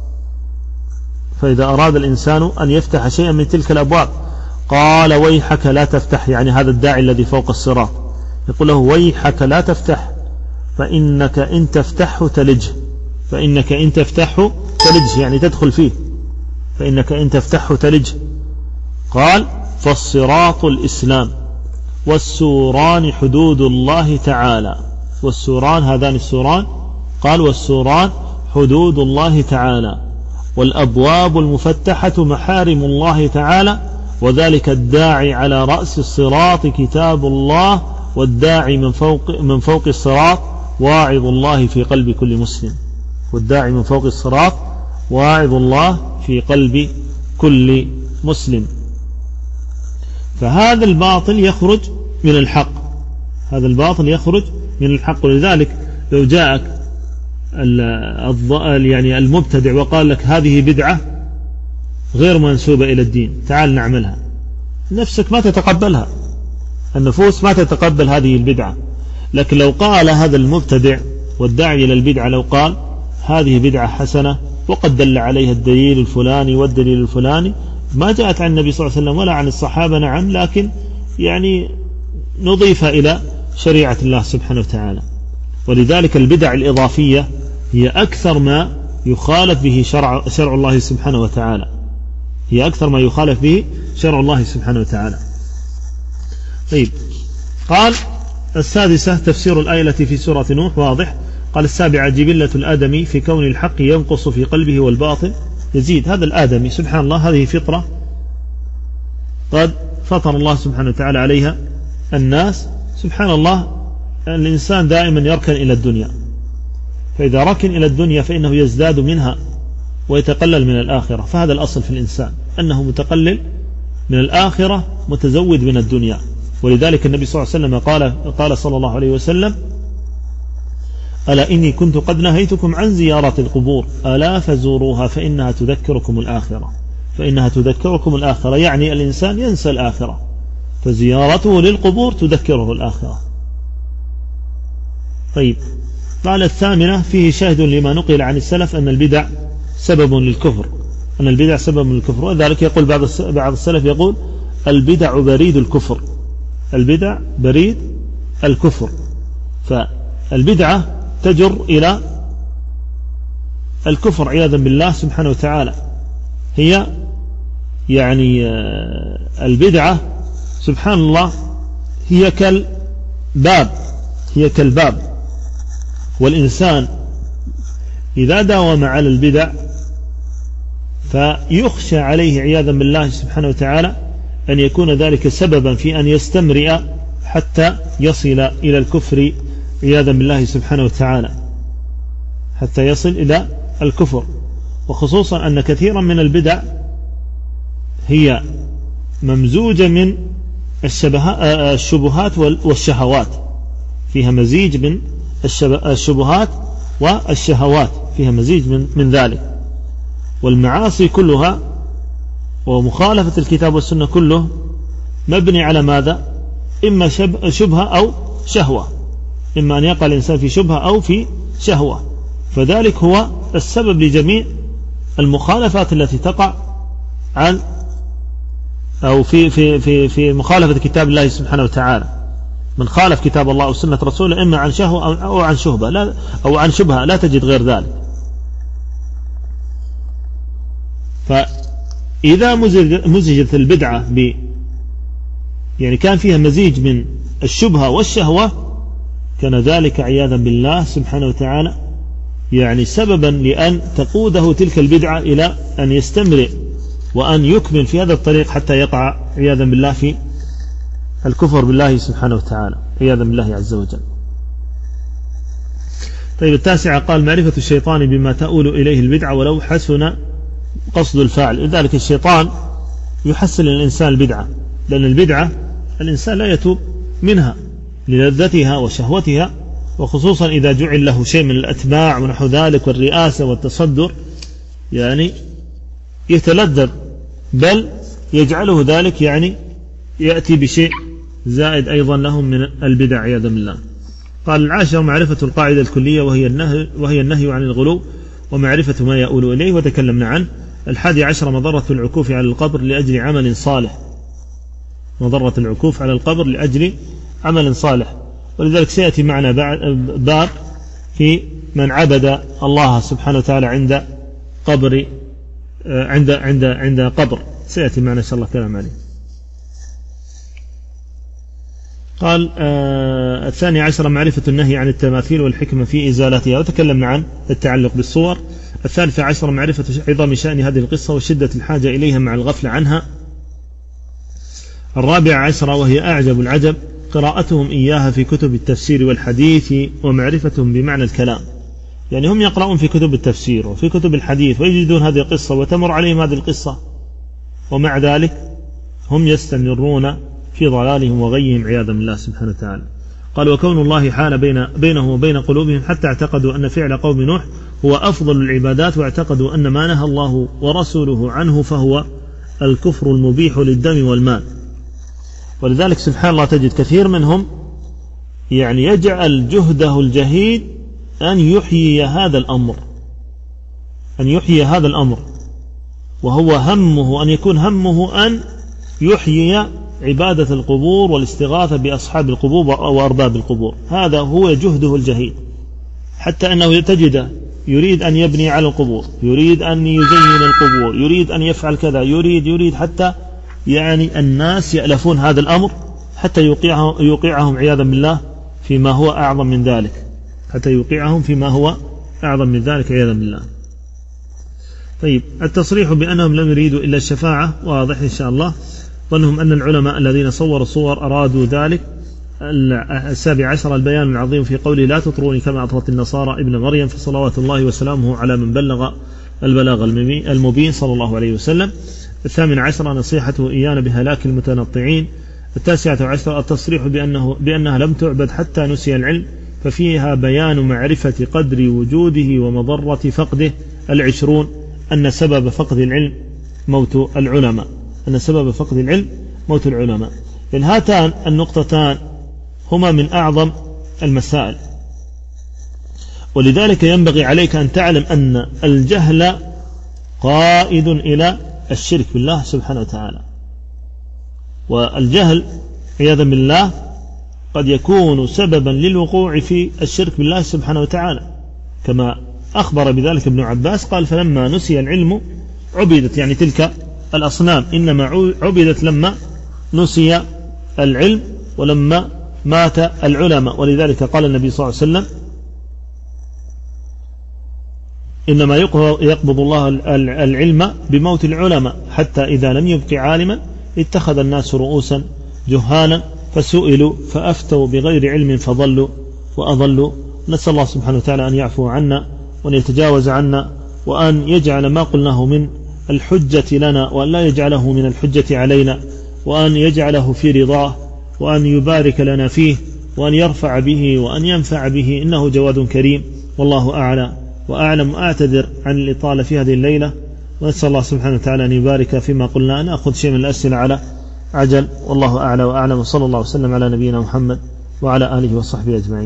Speaker 2: فإذا أراد الإنسان أن يفتح شيئا من تلك الأبواب قال ويحك لا تفتح، يعني هذا الداعي الذي فوق الصراط يقول له ويحك لا تفتح فإنك إن تفتحه تلجه، فإنك إن تفتحه تلجه يعني تدخل فيه، فإنك إن تفتحه تلجه. قال فالصراط الإسلام والسوران حدود الله تعالى، والسوران هذان السوران، قال والسوران حدود الله تعالى، والأبواب المفتحة محارم الله تعالى، وذلك الداعي على رأس الصراط كتاب الله، والداعي من فوق الصراط واعظ الله في قلب كل مسلم، والداعي من فوق الصراط واعظ الله في قلب كل مسلم. فهذا الباطل يخرج من الحق، هذا الباطل يخرج من الحق. ولذلك لو جاءك يعني المبتدع وقال لك هذه بدعة غير منسوبة إلى الدين تعال نعملها، نفسك ما تتقبلها، النفوس ما تتقبل هذه البدعة. لكن لو قال هذا المبتدع والداعي إلى البدعة لو قال هذه بدعة حسنة وقد دل عليها الدليل الفلاني والدليل الفلاني، ما جاءت عن النبي صلى الله عليه وسلم ولا عن الصحابة، نعم، لكن يعني نضيف إلى شريعة الله سبحانه وتعالى. ولذلك البدع الإضافية هي أكثر ما يخالف به شرع الله سبحانه وتعالى، هي أكثر ما يخالف به شرع الله سبحانه وتعالى. طيب، قال السادسة تفسير الآية التي في سورة نوح واضح. قال السابعة جبلة الآدمي في كون الحق ينقص في قلبه والباطل يزيد. هذا الآدمي سبحان الله هذه فطرة قد فطر الله سبحانه وتعالى عليها الناس. سبحان الله الإنسان دائما يركن إلى الدنيا، فإذا ركن إلى الدنيا فإنه يزداد منها ويتقلل من الآخرة. فهذا الأصل في الإنسان أنه متقلل من الآخرة متزود من الدنيا. ولذلك النبي صلى الله عليه وسلم قال صلى الله عليه وسلم ألا إني كنت قد نهيتكم عن زيارة القبور ألا فزوروها فإنها تذكركم الآخرة. فإنها تذكركم الآخرة يعني الإنسان ينسى الآخرة، فزيارته للقبور تذكره الآخرة. طيب قال الثامنة فيه شاهد لما نقل عن السلف أن البدع سبب للكفر، أن البدع سبب للكفر. وذلك يقول بعض السلف يقول البدع بريد الكفر، البدع بريد الكفر. فالبدعة تجر إلى الكفر عياذا بالله سبحانه وتعالى. هي يعني البدعة سبحان الله هي كالباب، والإنسان إذا داوم على البدع فيخشى عليه عياذا بالله سبحانه وتعالى أن يكون ذلك سببا في أن يستمرئ حتى يصل إلى الكفر عياذا بالله سبحانه وتعالى، حتى يصل إلى الكفر. وخصوصا أن كثيرا من البدع هي ممزوجة من الشبهات والشهوات، فيها مزيج من الشبهات والشهوات، فيها مزيج من ذلك. والمعاصي كلها ومخالفة الكتاب والسنة كله مبني على ماذا؟ إما شبهة أو شهوة، إما أن يقع الإنسان في شبهة أو في شهوة. فذلك هو السبب لجميع المخالفات التي تقع عن أو في مخالفة كتاب الله سبحانه وتعالى. من خالف كتاب الله وسنة رسوله إما عن شهوة أو عن شبهة أو عن شبهة لا تجد غير ذلك. فإذا مزجت البدعة يعني كان فيها مزيج من الشبهة والشهوة كان ذلك عياذا بالله سبحانه وتعالى يعني سببا لأن تقوده تلك البدعة إلى أن يستمر وأن يكمل في هذا الطريق حتى يقع عياذا بالله في الكفر بالله سبحانه وتعالى عياذا بالله عز وجل. طيب التاسعة قال معرفة الشيطان بما تؤول إليه البدعة ولو حسن قصد الفاعل. لذلك الشيطان يحسن الإنسان البدعة، لأن البدعة الإنسان لا يتوب منها للذتها وشهوتها، وخصوصا إذا جعل له شيء من الأتباع ونحو ذلك والرئاسة والتصدر يعني يتلذذ، بل يجعله ذلك يعني يأتي بشيء زائد أيضا لهم من البدع عياذا بالله. قال العاشر معرفة القاعدة الكلية وهي النهي عن الغلو ومعرفة ما يؤول إليه وتكلمنا عنه. 11 مضرة العكوف على القبر لأجل عمل صالح، مضرة العكوف على القبر لأجل عمل صالح. ولذلك سيأتي معنا باب في من عبد الله سبحانه وتعالى عند قبر عند قبر، سيأتي معنا إن شاء الله كلام عليه. قال 12 معرفة النهي عن التماثيل والحكمة في إزالتها وتكلمنا عن التعلق بالصور. 13 معرفة عظم شأن هذه القصة وشدة الحاجة إليها مع الغفلة عنها. 14 وهي أعجب العجب قراءتهم إياها في كتب التفسير والحديث ومعرفتهم بمعنى الكلام. يعني هم يقرؤون في كتب التفسير وفي كتب الحديث ويجدون هذه القصة وتمر عليهم هذه القصة، ومع ذلك هم يستمرون في ضلالهم وغيهم عياذا بالله سبحانه وتعالى. قال وكون الله حال بينه وبين قلوبهم حتى اعتقدوا أن فعل قوم نوح هو أفضل العبادات، واعتقدوا أن ما نهى الله ورسوله عنه فهو الكفر المبيح للدم والمال. ولذلك سبحان الله تجد كثير منهم يعني يجعل جهده الجهيد أن يحيي هذا الأمر، وهو همه أن يكون همه أن يحيي عبادة القبور والاستغاثة بأصحاب القبور وأرباب القبور. هذا هو جهده الجهيد، حتى أنه تجد يريد أن يبني على القبور، يريد أن يزين القبور، يريد أن يفعل كذا، يريد حتى يعني الناس يألفون هذا الأمر حتى يوقعهم عياذا بالله فيما هو أعظم من ذلك، حتى يوقعهم فيما هو أعظم من ذلك عياذا بالله. طيب، التصريح بأنهم لم يريدوا إلا الشفاعة واضح إن شاء الله، ظنهم أن العلماء الذين صوروا الصور أرادوا ذلك. 17 البيان العظيم في قوله لا تطروني كما أطرت النصارى ابن مريم، فصلوات الله وسلامه على من بلغ البلاغ المبين صلى الله عليه وسلم. 18 نصيحته إيانا بهلاك المتنطعين. 19 التصريح بأنها لم تعبد حتى نسي العلم، ففيها بيان معرفة قدر وجوده ومضرة فقده. 20 أن سبب فقد العلم موت العلماء، أن سبب فقد العلم موت العلماء. إن هاتان النقطتان هما من أعظم المسائل، ولذلك ينبغي عليك أن تعلم أن الجهل قائد إلى الشرك بالله سبحانه وتعالى، والجهل عياذا بالله قد يكون سببا للوقوع في الشرك بالله سبحانه وتعالى، كما أخبر بذلك ابن عباس قال فلما نسي العلم عبدت، يعني تلك الأصنام إنما عبدت لما نسي العلم ولما مات العلماء. ولذلك قال النبي صلى الله عليه وسلم إنما يقبض الله العلم بموت العلماء، حتى إذا لم يبق عالما اتخذ الناس رؤوسا جهالا فسئلوا فأفتوا بغير علم فضلوا وأضلوا. نسأل الله سبحانه وتعالى أن يعفو عنا وأن يتجاوز عنا، وأن يجعل ما قلناه من الحجة لنا وأن لا يجعله من الحجة علينا، وأن يجعله في رضاه، وأن يبارك لنا فيه، وأن يرفع به وأن ينفع به، إنه جواد كريم. والله أعلى وأعلم. أعتذر عن الإطالة في هذه الليلة، ونسأل الله سبحانه وتعالى أن يبارك فيما قلنا. أن أخذ شيء من الأسئلة على عجل، والله أعلى وأعلم، وصلى الله وسلم على نبينا محمد وعلى آله وصحبه أجمعين.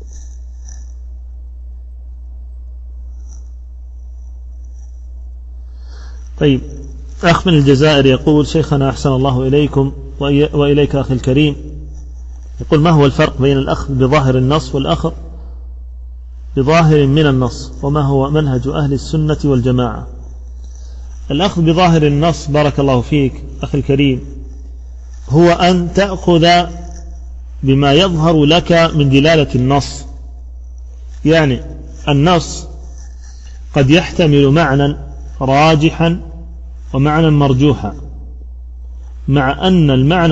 Speaker 2: طيب، أخ من الجزائر يقول شيخنا أحسن الله إليكم وإليك أخي الكريم، يقول ما هو الفرق بين الأخذ بظاهر النص والأخذ بظاهر من النص، وما هو منهج أهل السنة والجماعة؟ الأخذ بظاهر النص بارك الله فيك أخي الكريم هو أن تأخذ بما يظهر لك من دلالة النص، يعني النص قد يحتمل معنى راجحا ومعنى مرجوحا، مع أن المعنى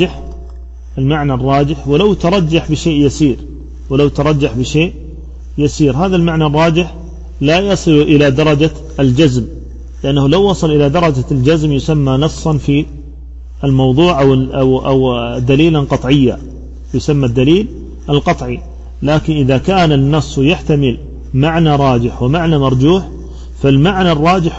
Speaker 2: الراجح ولو ترجح بشيء يسير، هذا المعنى الراجح لا يصل إلى درجة الجزم، لأنه لو وصل إلى درجة الجزم يسمى نصا في الموضوع أو دليلا قطعيا، يسمى الدليل القطعي. لكن إذا كان النص يحتمل معنى راجح ومعنى مرجوح، فالمعنى الراجح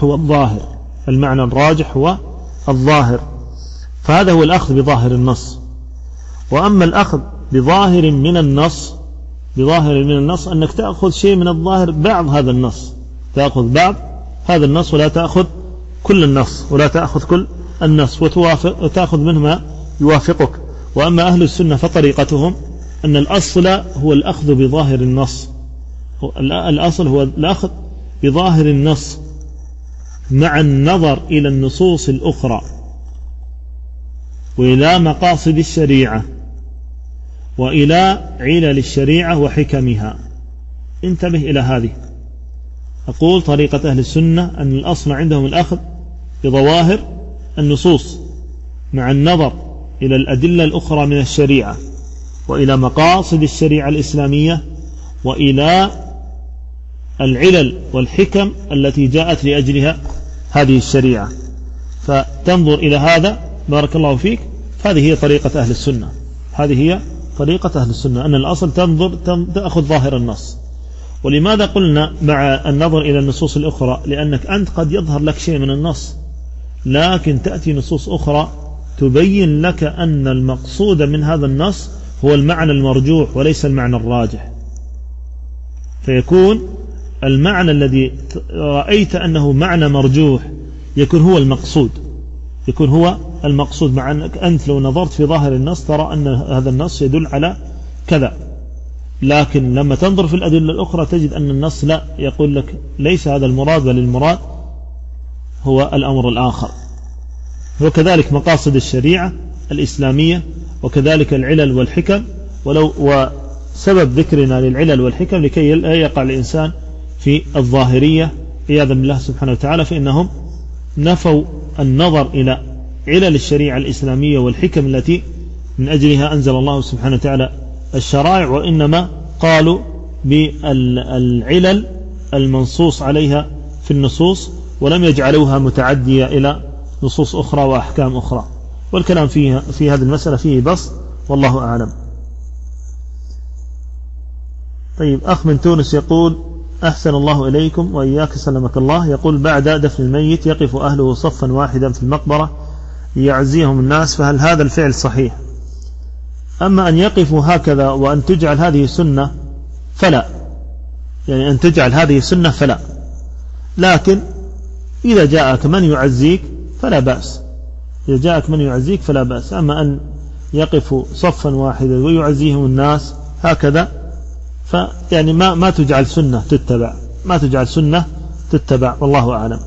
Speaker 2: هو الظاهر، فهذا هو الأخذ بظاهر النص. وأما الأخذ بظاهر من النص أنك تأخذ شيء من الظاهر، بعض هذا النص، تأخذ بعض هذا النص ولا تأخذ كل النص، وتأخذ منه ما يوافقك. وأما أهل السنة فطريقتهم أن الأصل هو الأخذ بظاهر النص، الأصل هو الأخذ بظاهر النص مع النظر إلى النصوص الأخرى وإلى مقاصد الشريعة وإلى علل الشريعة وحكمها. انتبه إلى هذه. أقول طريقة أهل السنة أن الأصل عندهم الأخذ بظواهر النصوص مع النظر إلى الأدلة الأخرى من الشريعة وإلى مقاصد الشريعة الإسلامية وإلى العلل والحكم التي جاءت لأجلها هذه الشريعة، فتنظر إلى هذا بارك الله فيك. هذه هي طريقة أهل السنة، أن الأصل تأخذ ظاهر النص. ولماذا قلنا مع النظر إلى النصوص الأخرى؟ لأنك أنت قد يظهر لك شيء من النص، لكن تأتي نصوص أخرى تبين لك أن المقصود من هذا النص هو المعنى المرجوح وليس المعنى الراجح، فيكون المعنى الذي رأيت أنه معنى مرجوح يكون هو المقصود، مع أنك أنت لو نظرت في ظاهر النص ترى أن هذا النص يدل على كذا، لكن لما تنظر في الأدلة الأخرى تجد أن النص لا، يقول لك ليس هذا المراد، بل المراد هو الأمر الآخر. وكذلك مقاصد الشريعة الإسلامية وكذلك العلل والحكم. وسبب ذكرنا للعلل والحكم لكي لا يقع الإنسان في الظاهرية عياذا بالله سبحانه وتعالى، فإنهم نفوا النظر إلى علل الشريعة الإسلامية والحكم التي من أجلها أنزل الله سبحانه وتعالى الشرائع، وإنما قالوا بالعلل المنصوص عليها في النصوص، ولم يجعلوها متعدية إلى نصوص أخرى وأحكام أخرى. والكلام في هذه المسألة فيه بسط، والله أعلم. طيب، أخ من تونس يقول: أحسن الله إليكم وإياك سلمك الله. يقول: بعد دفن الميت يقف أهله صفا واحدا في المقبرة ليعزيهم الناس، فهل هذا الفعل صحيح؟ أما أن يقفوا هكذا وأن تجعل هذه سنة فلا، يعني أن تجعل هذه سنة فلا، لكن إذا جاءك من يعزيك فلا بأس، إذا جاءك من يعزيك فلا بأس. أما أن يقفوا صفا واحدا ويعزيهم الناس هكذا فيعني ما تجعل سنة تتبع، ما تجعل سنة تتبع، والله أعلم.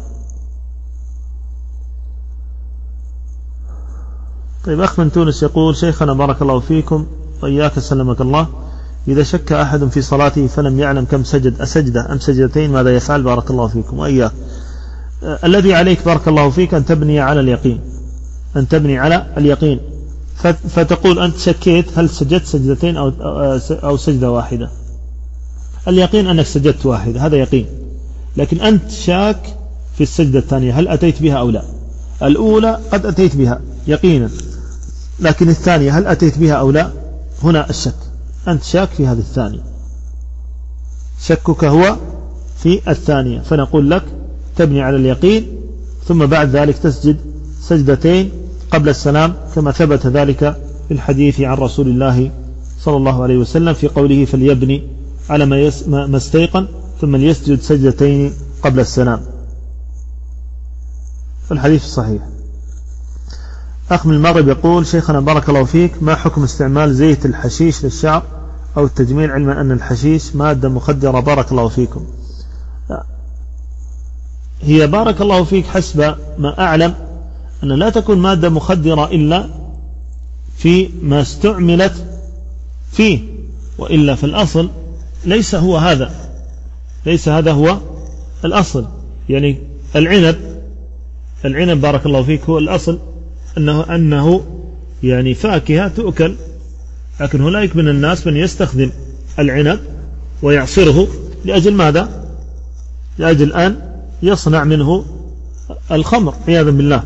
Speaker 2: طيب، أخ من تونس يقول: شيخنا بارك الله فيكم وإياك سلمك الله، إذا شك أحد في صلاته فلم يعلم كم سجد، أسجدة أم سجدتين، ماذا يفعل؟ بارك الله فيكم وإياك. الذي عليك بارك الله فيك أن تبني على اليقين، أن تبني على اليقين، فتقول أنت شكيت هل سجدت سجدتين أو سجدة واحدة. اليقين أنك سجدت واحدة، هذا يقين، لكن أنت شاك في السجدة الثانية هل أتيت بها أو لا. الأولى قد أتيت بها يقينا، لكن الثانية هل أتيت بها أو لا، هنا الشك، أنت شاك في هذه الثانية، شكك هو في الثانية، فنقول لك تبني على اليقين، ثم بعد ذلك تسجد سجدتين قبل السلام، كما ثبت ذلك في الحديث عن رسول الله صلى الله عليه وسلم في قوله: فليبني على ما استيقن ثم ليسجد سجدتين قبل السلام، فالحديث صحيح. أخ من المغرب يقول: شيخنا بارك الله فيك، ما حكم استعمال زيت الحشيش للشعر أو التجميل، علما أن الحشيش مادة مخدرة؟ بارك الله فيكم. هي بارك الله فيك حسب ما أعلم أن لا تكون مادة مخدرة إلا في ما استعملت فيه، وإلا في الأصل ليس هو هذا، ليس هذا هو الأصل. يعني العنب بارك الله فيك هو الأصل أنه يعني فاكهة تؤكل، لكن هناك من الناس من يستخدم العنب ويعصره لأجل ماذا؟ لأجل أن يصنع منه الخمر عياذا بالله.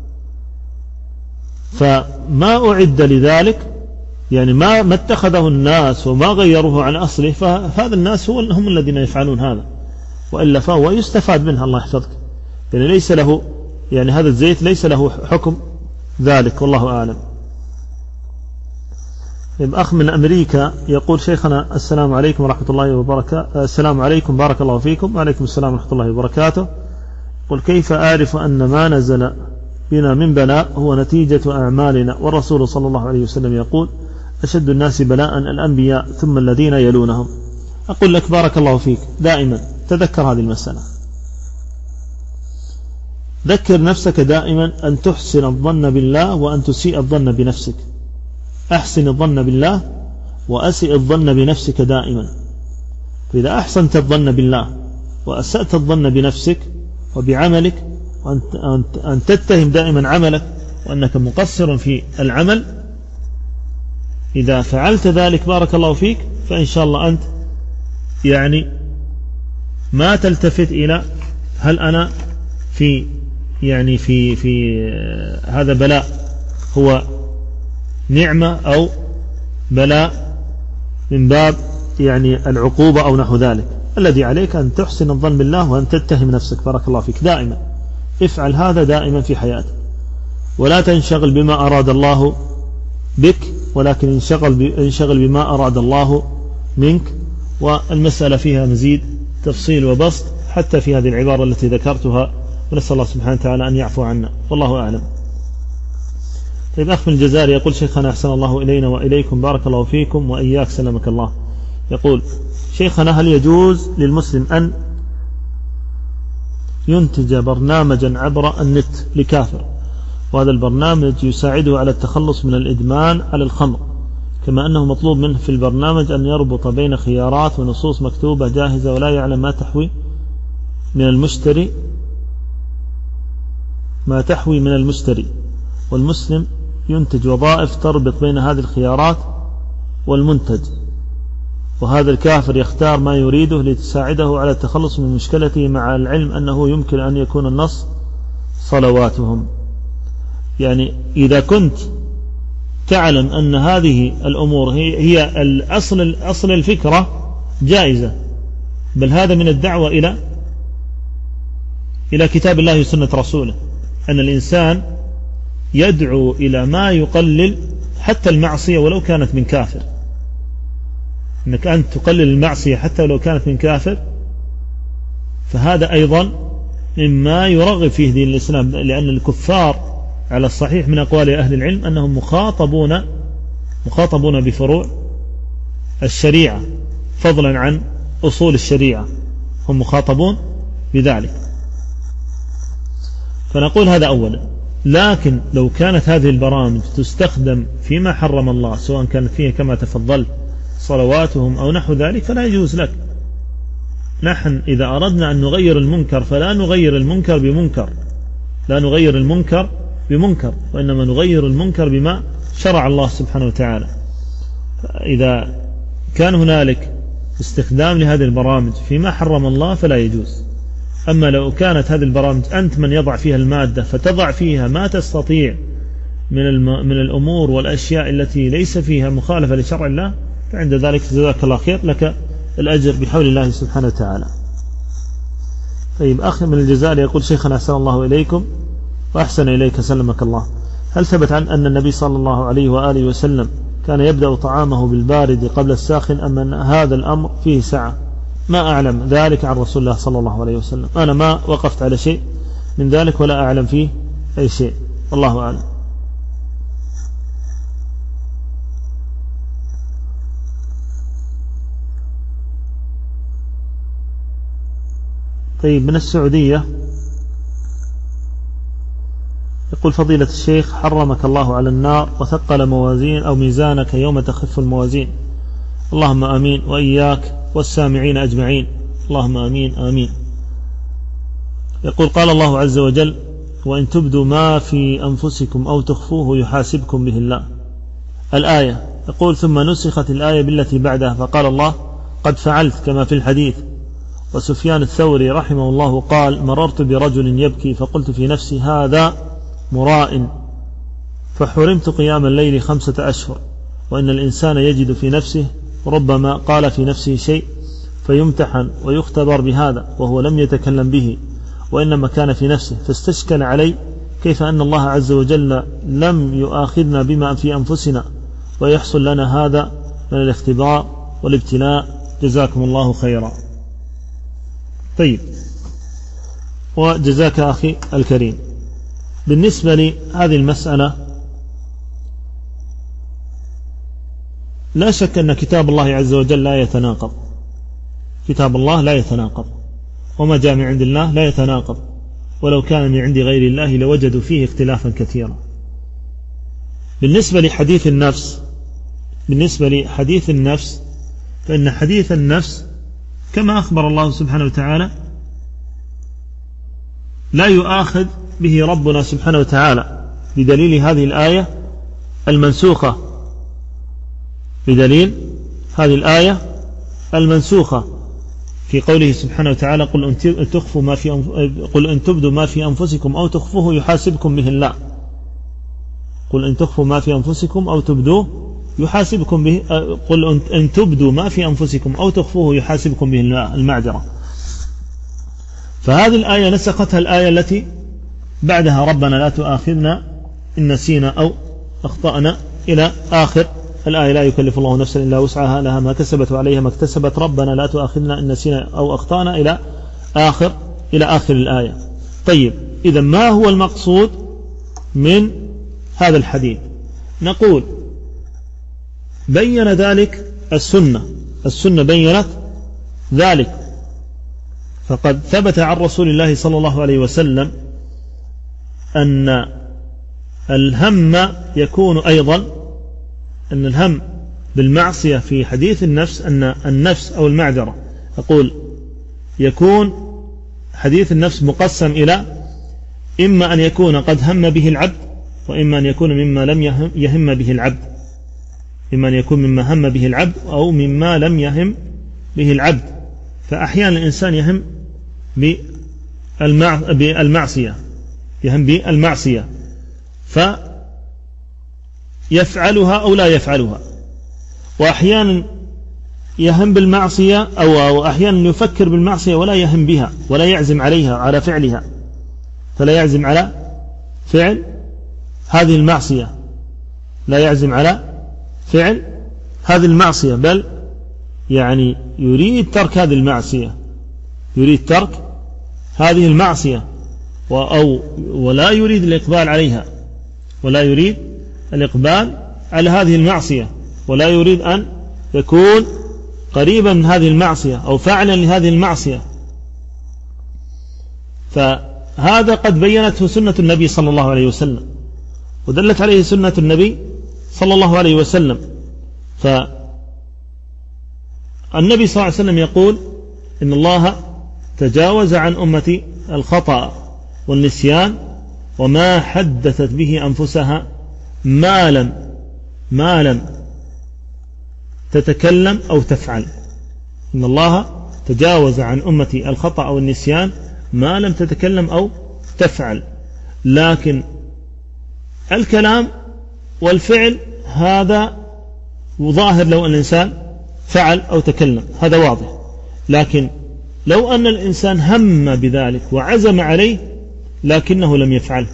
Speaker 2: فما أعد لذلك، يعني ما اتخذه الناس وما غيروه عن أصله، فهذا الناس هم الذين يفعلون هذا، وإلا فهو يستفاد منها، الله يحفظك، يعني ليس له، يعني هذا الزيت ليس له حكم ذلك، والله أعلم. أخ من أمريكا يقول: شيخنا السلام عليكم ورحمة الله وبركاته. السلام عليكم بارك الله فيكم. وعليكم السلام ورحمة الله وبركاته. قل: كيف أعرف أن ما نزل بنا من بلاء هو نتيجة أعمالنا، والرسول صلى الله عليه وسلم يقول: أشد الناس بلاء الأنبياء ثم الذين يلونهم. أقول لك بارك الله فيك، دائما تذكر هذه المسألة، ذكر نفسك دائما أن تحسن الظن بالله وأن تسيء الظن بنفسك. أحسن الظن بالله وأسئ الظن بنفسك دائما. فإذا أحسنت الظن بالله وأسأت الظن بنفسك وبعملك، وأن تتهم دائما عملك وأنك مقصر في العمل، إذا فعلت ذلك بارك الله فيك فإن شاء الله أنت يعني ما تلتفت إلى هل أنا في يعني في هذا بلاء هو نعمة أو بلاء من باب يعني العقوبة أو نحو ذلك. الذي عليك أن تحسن الظن بالله وأن تتهم نفسك بارك الله فيك دائما. افعل هذا دائما في حياتك، ولا تنشغل بما أراد الله بك، ولكن انشغل بما أراد الله منك. والمسألة فيها مزيد تفصيل وبسط حتى في هذه العبارة التي ذكرتها، ونسأل الله سبحانه وتعالى أن يعفو عنا، والله أعلم. طيب، أخ من الجزائر يقول: شيخنا أحسن الله إلينا وإليكم بارك الله فيكم وإياك سلمك الله. يقول: شيخنا هل يجوز للمسلم أن ينتج برنامجا عبر النت لكافر وهذا البرنامج يساعده على التخلص من الإدمان على الخمر، كما أنه مطلوب منه في البرنامج أن يربط بين خيارات ونصوص مكتوبة جاهزة ولا يعلم ما تحوي من المشتري، والمسلم ينتج وظائف تربط بين هذه الخيارات والمنتج، وهذا الكافر يختار ما يريده لتساعده على التخلص من مشكلته، مع العلم أنه يمكن أن يكون النص صلواتهم. يعني إذا كنت تعلم أن هذه الأمور هي الأصل الفكرة جائزة، بل هذا من الدعوة إلى كتاب الله وسنة رسوله، أن الإنسان يدعو إلى ما يقلل حتى المعصية ولو كانت من كافر، أنك أنت تقلل المعصية حتى ولو كانت من كافر، فهذا أيضا مما يرغب فيه دين الإسلام، لأن الكفار على الصحيح من أقوال أهل العلم أنهم مخاطبون بفروع الشريعة فضلا عن أصول الشريعة، هم مخاطبون بذلك. فنقول هذا أولا. لكن لو كانت هذه البرامج تستخدم فيما حرم الله، سواء كانت فيها كما تفضلت صلواتهم أو نحو ذلك، فلا يجوز لك. نحن إذا أردنا أن نغير المنكر فلا نغير المنكر بمنكر، وإنما نغير المنكر بما شرع الله سبحانه وتعالى. إذا كان هنالك استخدام لهذه البرامج فيما حرم الله فلا يجوز. أما لو كانت هذه البرامج أنت من يضع فيها المادة، فتضع فيها ما تستطيع من الأمور والأشياء التي ليس فيها مخالفة لشرع الله، فعند ذلك جزاك الله خير، لك الأجر بحول الله سبحانه وتعالى. طيب، أخي من الجزائر يقول: شيخنا أحسن الله إليكم وأحسن إليك سلمك الله، هل ثبت عن أن النبي صلى الله عليه وآله وسلم كان يبدأ طعامه بالبارد قبل الساخن، أم أن هذا الأمر فيه سعة؟ ما أعلم ذلك عن رسول الله صلى الله عليه وسلم، أنا ما وقفت على شيء من ذلك ولا أعلم فيه أي شيء، والله أعلم. طيب، من السعودية يقول: فضيلة الشيخ، حرمك الله على النار وثقل موازين أو ميزانك يوم تخف الموازين، اللهم آمين، وإياك والسامعين أجمعين، اللهم آمين آمين. يقول: قال الله عز وجل: وإن تبدوا ما في أنفسكم أو تخفوه يحاسبكم به الله، الآية. يقول: ثم نسخت الآية بالتي بعدها فقال الله: قد فعلت، كما في الحديث. وسفيان الثوري رحمه الله قال: مررت برجل يبكي فقلت في نفسي: هذا مراء، فحرمت قيام الليل 5 أشهر. وإن الإنسان يجد في نفسه ربما قال في نفسه شيء فيمتحن ويختبر بهذا وهو لم يتكلم به، وإنما كان في نفسه، فاستشكل علي كيف أن الله عز وجل لم يؤاخذنا بما في أنفسنا ويحصل لنا هذا من الاختبار والابتلاء، جزاكم الله خيرا. طيب، وجزاك أخي الكريم. بالنسبة لهذه المسألة، لا شك أن كتاب الله عز وجل لا يتناقض، كتاب الله لا يتناقض، وما جاء من عند الله لا يتناقض، ولو كان من عند غير الله لوجدوا فيه اختلافا كثيرا. بالنسبة لحديث النفس فإن حديث النفس كما أخبر الله سبحانه وتعالى لا يؤاخذ به ربنا سبحانه وتعالى، بدليل هذه الآية المنسوخة، بدليل هذه الآية المنسوخة في قوله سبحانه وتعالى: قل إن تبدوا ما في أنفسكم أو تخفوه يحاسبكم به الله. قل إن تخفوا ما في أنفسكم أو تبدوه يحاسبكم به، قل إن تبدوا ما في أنفسكم أو تخفوه يحاسبكم به المعذرة. فهذه الآية نسختها الآية التي بعدها: ربنا لا تؤاخذنا إن نسينا أو أخطأنا، إلى آخر الآية: لا يكلف الله نفسا إلا وسعها، لها ما كسبت وعليها ما اكتسبت، ربنا لا تؤاخذنا إن نسينا أو أخطأنا، إلى آخر الآية. طيب، إذا ما هو المقصود من هذا الحديث؟ نقول: بين ذلك السنة بينت ذلك، فقد ثبت عن رسول الله صلى الله عليه وسلم أن الهم يكون أيضا أن الهم بالمعصية في حديث النفس أن النفس أو المعذرة أقول يكون حديث النفس مقسم إلى إما أن يكون قد هم به العبد وإما أن يكون مما لم يهم به العبد، إما أن يكون مما هم به العبد أو مما لم يهم به العبد. فأحيانا الإنسان يهم بالمعصية، يهم بالمعصية فيفعلها أو لا يفعلها، وأحيانا يهم بالمعصية أو أحيانا يفكر بالمعصية ولا يهم بها ولا يعزم عليها على فعلها، فلا يعزم على فعل هذه المعصية، لا يعزم على فعل هذه المعصية، بل يعني يريد ترك هذه المعصية، يريد ترك هذه المعصية ولا يريد الإقبال عليها، ولا يريد الإقبال على هذه المعصية، ولا يريد أن يكون قريبا من هذه المعصية أو فاعلا لهذه المعصية. فهذا قد بينته سنة النبي صلى الله عليه وسلم ودلت عليه سنة النبي صلى الله عليه وسلم. فالنبي صلى الله عليه وسلم يقول إن الله تجاوز عن أمتي الخطأ والنسيان وما حدثت به أنفسها ما لم تتكلم أو تفعل. إن الله تجاوز عن أمتي الخطأ والنسيان ما لم تتكلم أو تفعل. لكن الكلام والفعل هذا ظاهر لو أن الإنسان فعل أو تكلم، هذا واضح. لكن لو أن الإنسان هم بذلك وعزم عليه لكنه لم يفعل،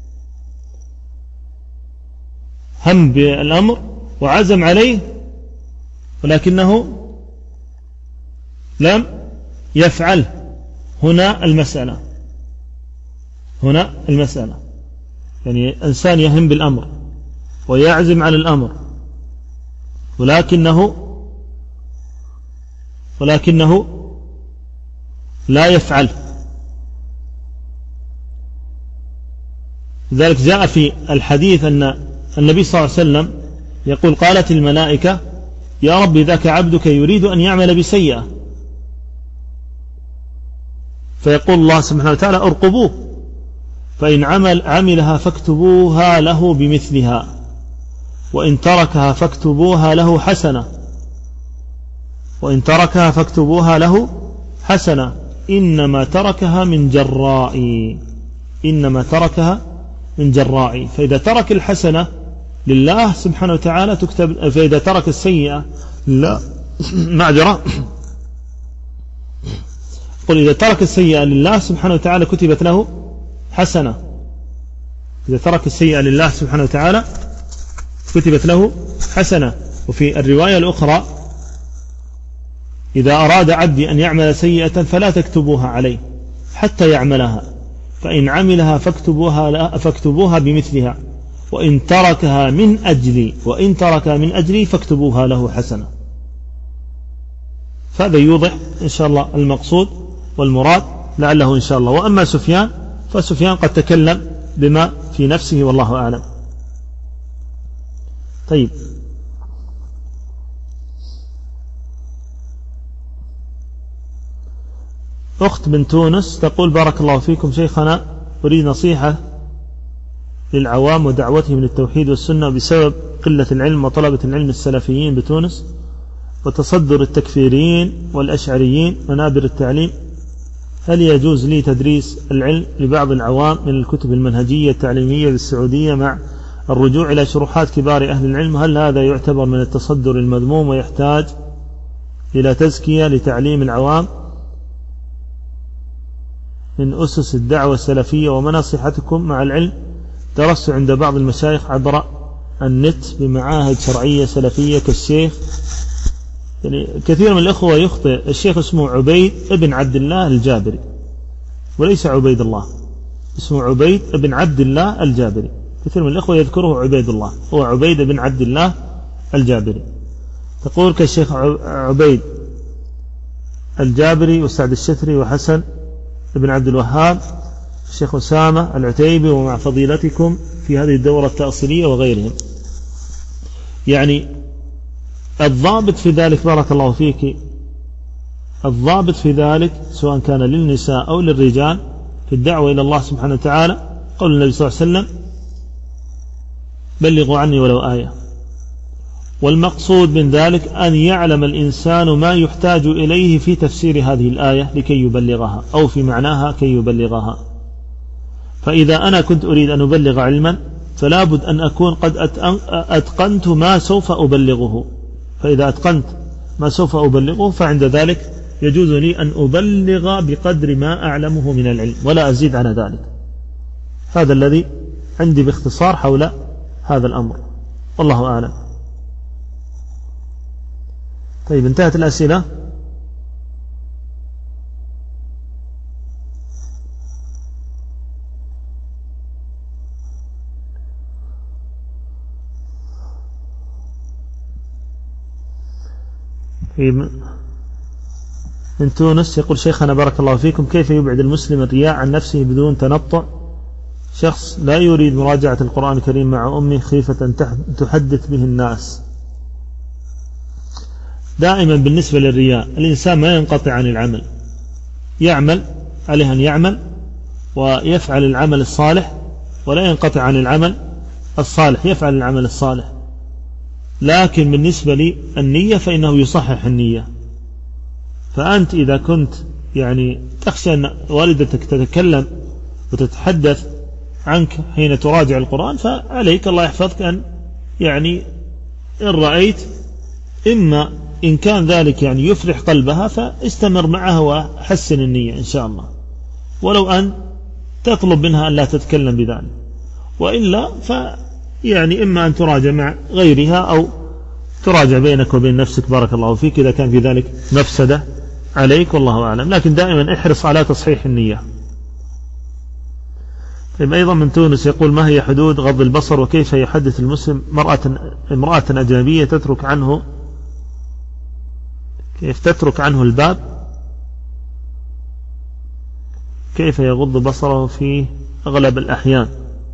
Speaker 2: هم بالأمر وعزم عليه ولكنه لم يفعل، هنا المسألة يعني إنسان يهم بالأمر ويعزم على الأمر ولكنه لا يفعل. لذلك جاء في الحديث أن النبي صلى الله عليه وسلم يقول قالت الملائكة يا رب ذاك عبدك يريد أن يعمل بسيئة، فيقول الله سبحانه وتعالى ارقبوه، فإن عملها فاكتبوها له بمثلها، وإن تركها فاكتبوها له حسنة، إنما تركها من جرائي. فإذا ترك الحسنة لله سبحانه وتعالى تكتب، فإذا ترك السيئة لا معذرة قل إذا ترك السيئة لله سبحانه وتعالى كتبت له حسنة. إذا ترك السيئة لله سبحانه وتعالى كتبت له حسنة. وفي الرواية الأخرى إذا أراد عبدي أن يعمل سيئة فلا تكتبوها عليه حتى يعملها، فإن عملها فاكتبوها بمثلها، وإن تركها من أجلي فاكتبوها له حسنة. فهذا يوضح إن شاء الله المقصود والمراد لعله إن شاء الله. وأما سفيان فسفيان قد تكلم بما في نفسه والله أعلم. طيب، أخت من تونس تقول بارك الله فيكم شيخنا، أريد نصيحة للعوام ودعوتهم للتوحيد والسنة بسبب قلة العلم وطلبة العلم السلفيين بتونس وتصدر التكفيريين والأشعريين منابر التعليم. هل يجوز لي تدريس العلم لبعض العوام من الكتب المنهجية التعليمية بالسعودية مع الرجوع إلى شروحات كبار أهل العلم؟ هل هذا يعتبر من التصدر المذموم ويحتاج إلى تزكية لتعليم العوام من أسس الدعوة السلفية؟ وما نصيحتكم مع العلم درست عند بعض المشايخ عبر النت بمعاهد شرعية سلفية كالشيخ، يعني كثير من الأخوة يخطئ، الشيخ اسمه عبيد ابن عبد الله الجابري وليس عبيد الله، اسمه عبيد ابن عبد الله الجابري، كثير من الأخوة يذكره عبيد الله، هو عبيد ابن عبد الله الجابري. تقول كالشيخ عبيد الجابري وسعد الشتري وحسن ابن عبد الوهاب الشيخ أسامة العتيبي ومع فضيلتكم في هذه الدورة التأصيلية وغيرهم. يعني الضابط في ذلك بارك الله فيك، الضابط في ذلك سواء كان للنساء أو للرجال في الدعوة إلى الله سبحانه وتعالى قول النبي صلى الله عليه وسلم بلغوا عني ولو آية. والمقصود من ذلك أن يعلم الإنسان ما يحتاج إليه في تفسير هذه الآية لكي يبلغها أو في معناها كي يبلغها. فإذا أنا كنت أريد أن أبلغ علما فلا بد أن أكون قد أتقنت ما سوف أبلغه، فإذا أتقنت ما سوف أبلغه فعند ذلك يجوز لي أن أبلغ بقدر ما أعلمه من العلم ولا أزيد عن ذلك. هذا الذي عندي باختصار حول هذا الأمر، والله أعلم. طيب انتهت الأسئلة. من تونس يقول شيخنا بارك الله فيكم كيف يبعد المسلم الرياء عن نفسه بدون تنطع؟ شخص لا يريد مراجعة القرآن الكريم مع أمه خيفة تحدث به الناس. دائما بالنسبة للرياء الإنسان ما ينقطع عن العمل، يعمل عليه أن يعمل ويفعل العمل الصالح، ولا ينقطع عن العمل الصالح، يفعل العمل الصالح. لكن بالنسبة للنية فإنه يصحح النية. فأنت إذا كنت يعني تخشى أن والدتك تتكلم وتتحدث عنك حين تراجع القرآن، فعليك الله يحفظك أن يعني إن رأيت إما إن كان ذلك يعني يفرح قلبها فاستمر معها وحسن النية إن شاء الله، ولو أن تطلب منها أن لا تتكلم بذلك، وإلا يعني إما أن تراجع مع غيرها أو تراجع بينك وبين نفسك بارك الله فيك إذا كان في ذلك مفسدة عليك، والله أعلم. لكن دائما احرص على تصحيح النية. طيب أيضا من تونس يقول ما هي حدود غض البصر وكيف يحدث المسلم امرأة أجنبية تترك عنه الباب، كيف يغض بصره في أغلب الأحيان؟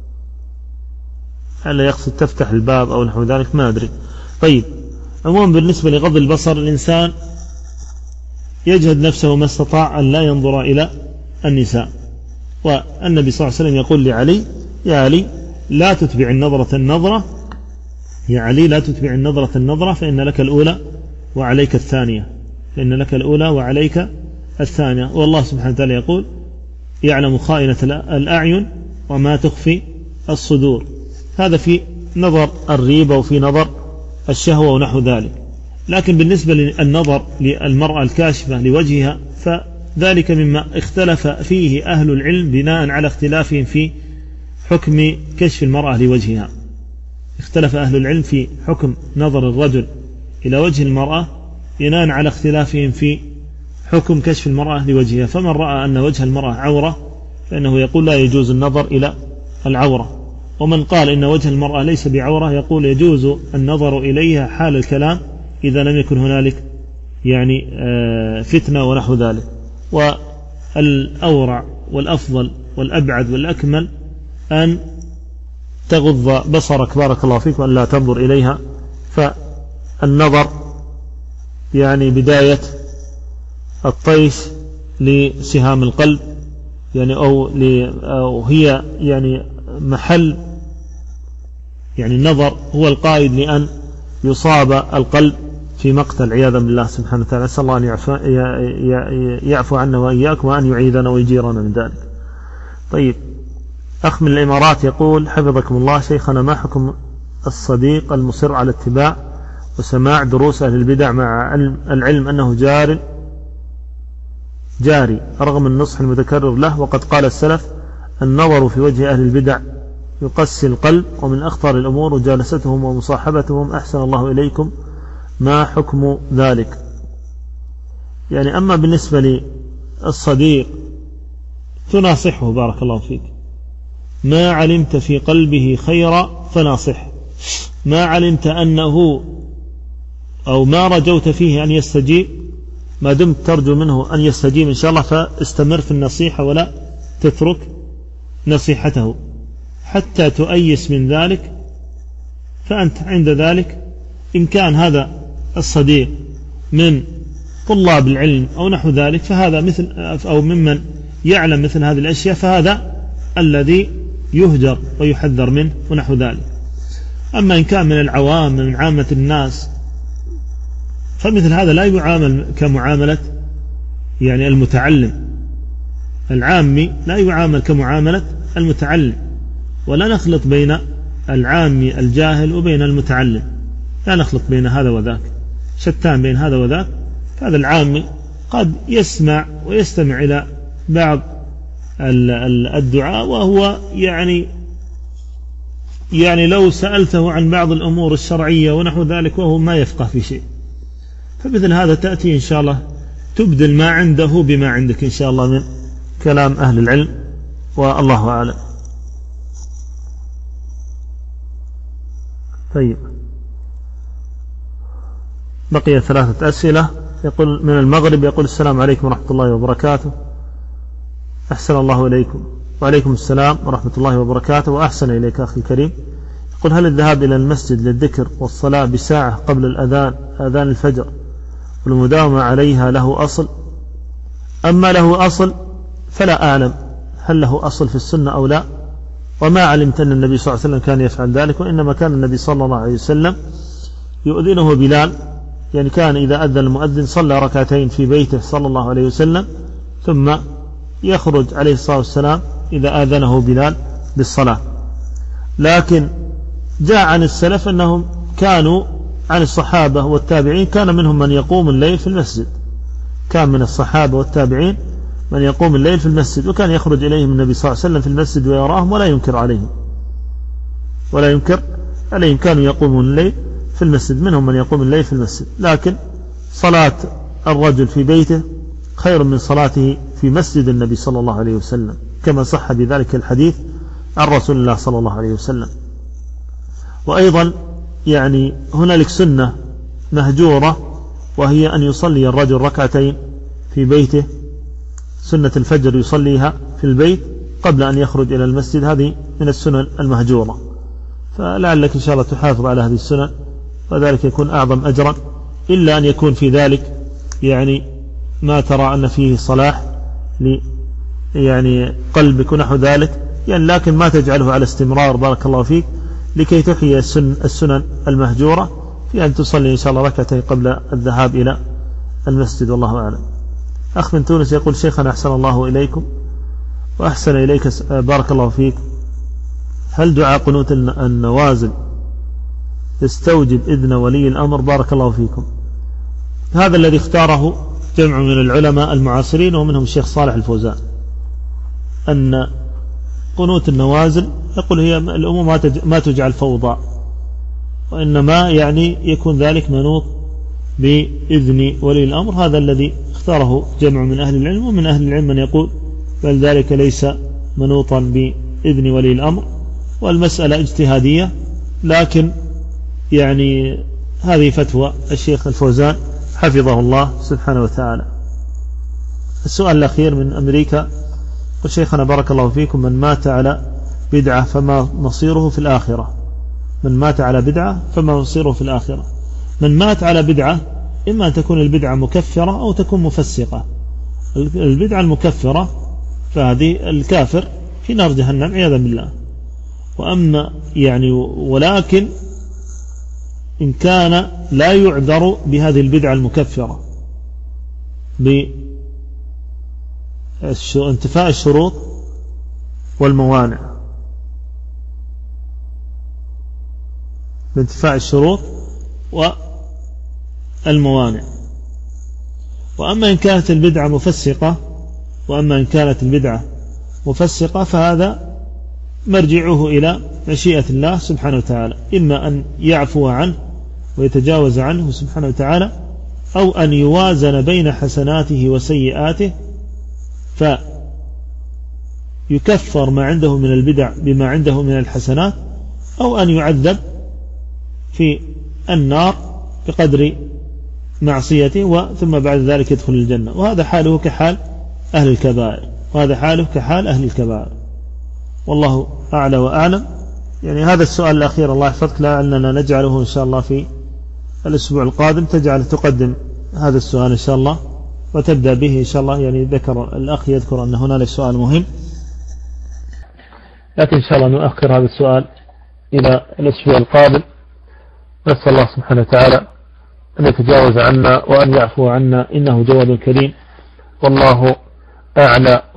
Speaker 2: هل يقصد تفتح الباب أو نحو ذلك؟ ما أدري. طيب عموما بالنسبة لغض البصر الإنسان يجهد نفسه ما استطاع أن لا ينظر إلى النساء، والنبي صلى الله عليه وسلم يقول لعلي يا علي لا تتبع النظرة النظرة، يا علي لا تتبع النظرة النظرة فإن لك الأولى وعليك الثانية، فإن لك الأولى وعليك الثانية. والله سبحانه وتعالى يقول يعلم خائنة الأعين وما تخفي الصدور. هذا في نظر الريبة وفي نظر الشهوة ونحو ذلك. لكن بالنسبة للنظر للمرأة الكاشفة لوجهها فذلك مما اختلف فيه أهل العلم بناء على اختلافهم في حكم كشف المرأة لوجهها. اختلف أهل العلم في حكم نظر الرجل إلى وجه المرأة بناء على اختلافهم في حكم كشف المرأة لوجهها. فمن رأى أن وجه المرأة عورة فإنه يقول لا يجوز النظر إلى العورة، ومن قال إن وجه المرأة ليس بعورة يقول يجوز النظر إليها حال الكلام إذا لم يكن هنالك يعني فتنة ونحو ذلك. والأورع والأفضل والأبعد والأكمل أن تغض بصرك بارك الله فيك وأن لا تنظر إليها. فالنظر يعني بداية الطيش لسهام القلب يعني أو هي يعني محل يعني النظر هو القائد لأن يصاب القلب في مقتل عياذا بالله سبحانه وتعالى. أسأل الله أن يعفو عنا وإياكم وأن يعيذنا ويجيرنا من ذلك. طيب أخ من الإمارات يقول حفظكم الله شيخنا ما حكم الصديق المصر على اتباع وسماع دروس أهل البدع مع العلم أنه جاري رغم النصح المتكرر له، وقد قال السلف النظر في وجه أهل البدع يقسي القلب ومن أخطر الأمور وجالستهم ومصاحبتهم أحسن الله إليكم، ما حكم ذلك؟ يعني أما بالنسبة للصديق تناصحه بارك الله فيك، ما علمت في قلبه خيرا فناصح، ما علمت أنه أو ما رجوت فيه أن يستجيب ما دمت ترجو منه أن يستجيب إن شاء الله فاستمر في النصيحة ولا تترك نصيحته حتى تؤيس من ذلك، فأنت عند ذلك إن كان هذا الصديق من طلاب العلم أو نحو ذلك فهذا مثل أو ممن يعلم مثل هذه الأشياء، فهذا الذي يهجر ويحذر منه ونحو ذلك. أما إن كان من العوام من عامة الناس فمثل هذا لا يعامل كمعاملة يعني المتعلم. العامي لا يعامل كمعاملة المتعلم، ولا نخلط بين العامي الجاهل وبين المتعلم، لا نخلط بين هذا وذاك، شتان بين هذا وذاك. هذا العامي قد يسمع ويستمع إلى بعض الدعاء وهو يعني لو سألته عن بعض الأمور الشرعية ونحو ذلك وهو ما يفقه في شيء، فمثل هذا تأتي إن شاء الله تبدل ما عنده بما عندك إن شاء الله من كلام أهل العلم، والله أعلم. طيب، بقي 3 أسئلة. يقول من المغرب، يقول السلام عليكم ورحمة الله وبركاته. أحسن الله إليكم. وعليكم السلام ورحمة الله وبركاته وأحسن إليك أخي الكريم. يقول هل الذهاب إلى المسجد للذكر والصلاة بساعة قبل الأذان أذان الفجر والمداومة عليها له أصل؟ أما له أصل فلا أعلم هل له أصل في السنة أو لا، وما علمت أن النبي صلى الله عليه وسلم كان يفعل ذلك، وإنما كان النبي صلى الله عليه وسلم يؤذنه بلال، يعني كان إذا أذن المؤذن صلى ركعتين في بيته صلى الله عليه وسلم ثم يخرج عليه الصلاة والسلام إذا آذنه بلال بالصلاة. لكن جاء عن السلف أنهم كانوا عن الصحابة والتابعين كان منهم من يقوم الليل في المسجد، كان من الصحابة والتابعين من يقوم الليل في المسجد، وكان يخرج إليهم النبي صلى الله عليه وسلم في المسجد ويراهم ولا ينكر عليهم كانوا يقومون الليل في المسجد، منهم من يقوم الليل في المسجد. لكن صلاة الرجل في بيته خير من صلاته في مسجد النبي صلى الله عليه وسلم، كما صح بذلك الحديث عن رسول الله صلى الله عليه وسلم. وأيضا يعني هنالك سنة مهجورة، وهي أن يصلي الرجل ركعتين في بيته، سنة الفجر يصليها في البيت قبل أن يخرج إلى المسجد، هذه من السنن المهجورة، فلعلك إن شاء الله تحافظ على هذه السنن، وذلك يكون أعظم أجرا، إلا أن يكون في ذلك يعني ما ترى أن فيه صلاح يعني قلبك ونحو ذلك، يعني لكن ما تجعله على استمرار بارك الله فيك، لكي تحيي السنن المهجورة في أن تصلي إن شاء الله ركعتين قبل الذهاب إلى المسجد، والله أعلم. أخ من تونس يقول شيخنا أحسن الله إليكم وأحسن إليك بارك الله فيك، هل دعاء قنوت النوازل يستوجب إذن ولي الأمر؟ بارك الله فيكم. هذا الذي اختاره جمع من العلماء المعاصرين ومنهم الشيخ صالح الفوزان، أن قنوت النوازل يقول هي الأمور ما تجعل فوضى، وإنما يعني يكون ذلك منوط بإذن ولي الأمر. هذا الذي اختاره جمع من أهل العلم، ومن أهل العلم من يقول بل ذلك ليس منوطا بإذن ولي الأمر، والمسألة اجتهادية، لكن يعني هذه فتوى الشيخ الفوزان حفظه الله سبحانه وتعالى. السؤال الأخير من أمريكا، وشيخنا بارك الله فيكم، من مات على بدعة فما مصيره في الآخرة؟ من مات على بدعة فما مصيره في الآخرة؟ من مات على بدعة إما أن تكون البدعة مكفرة أو تكون مفسقة. البدعة المكفرة فهذه الكافر في نار جهنم عياذا بالله. وأما يعني ولكن إن كان لا يعذر بهذه البدعة المكفرة بانتفاء الشروط والموانع، بانتفاء الشروط والموانع. وأما إن كانت البدعة مفسقة فهذا مرجعه إلى مشيئة الله سبحانه وتعالى، إما أن يعفو عنه ويتجاوز عنه سبحانه وتعالى، أو أن يوازن بين حسناته وسيئاته فيكفر ما عنده من البدع بما عنده من الحسنات، أو أن يعذب في النار بقدر معصيته ثم بعد ذلك يدخل الجنة. وهذا حاله كحال أهل الكبائر، والله أعلى وأعلم. يعني هذا السؤال الأخير الله يحفظك لأننا نجعله إن شاء الله في الأسبوع القادم، تقدم هذا السؤال إن شاء الله وتبدأ به إن شاء الله. يعني ذكر الأخ يذكر أن هنالك سؤال مهم، لكن إن شاء الله نؤخر هذا السؤال إلى الأسبوع القادم. نسأل الله سبحانه وتعالى أن يتجاوز عنا وأن يعفو عنا إنه جواد كريم، والله أعلى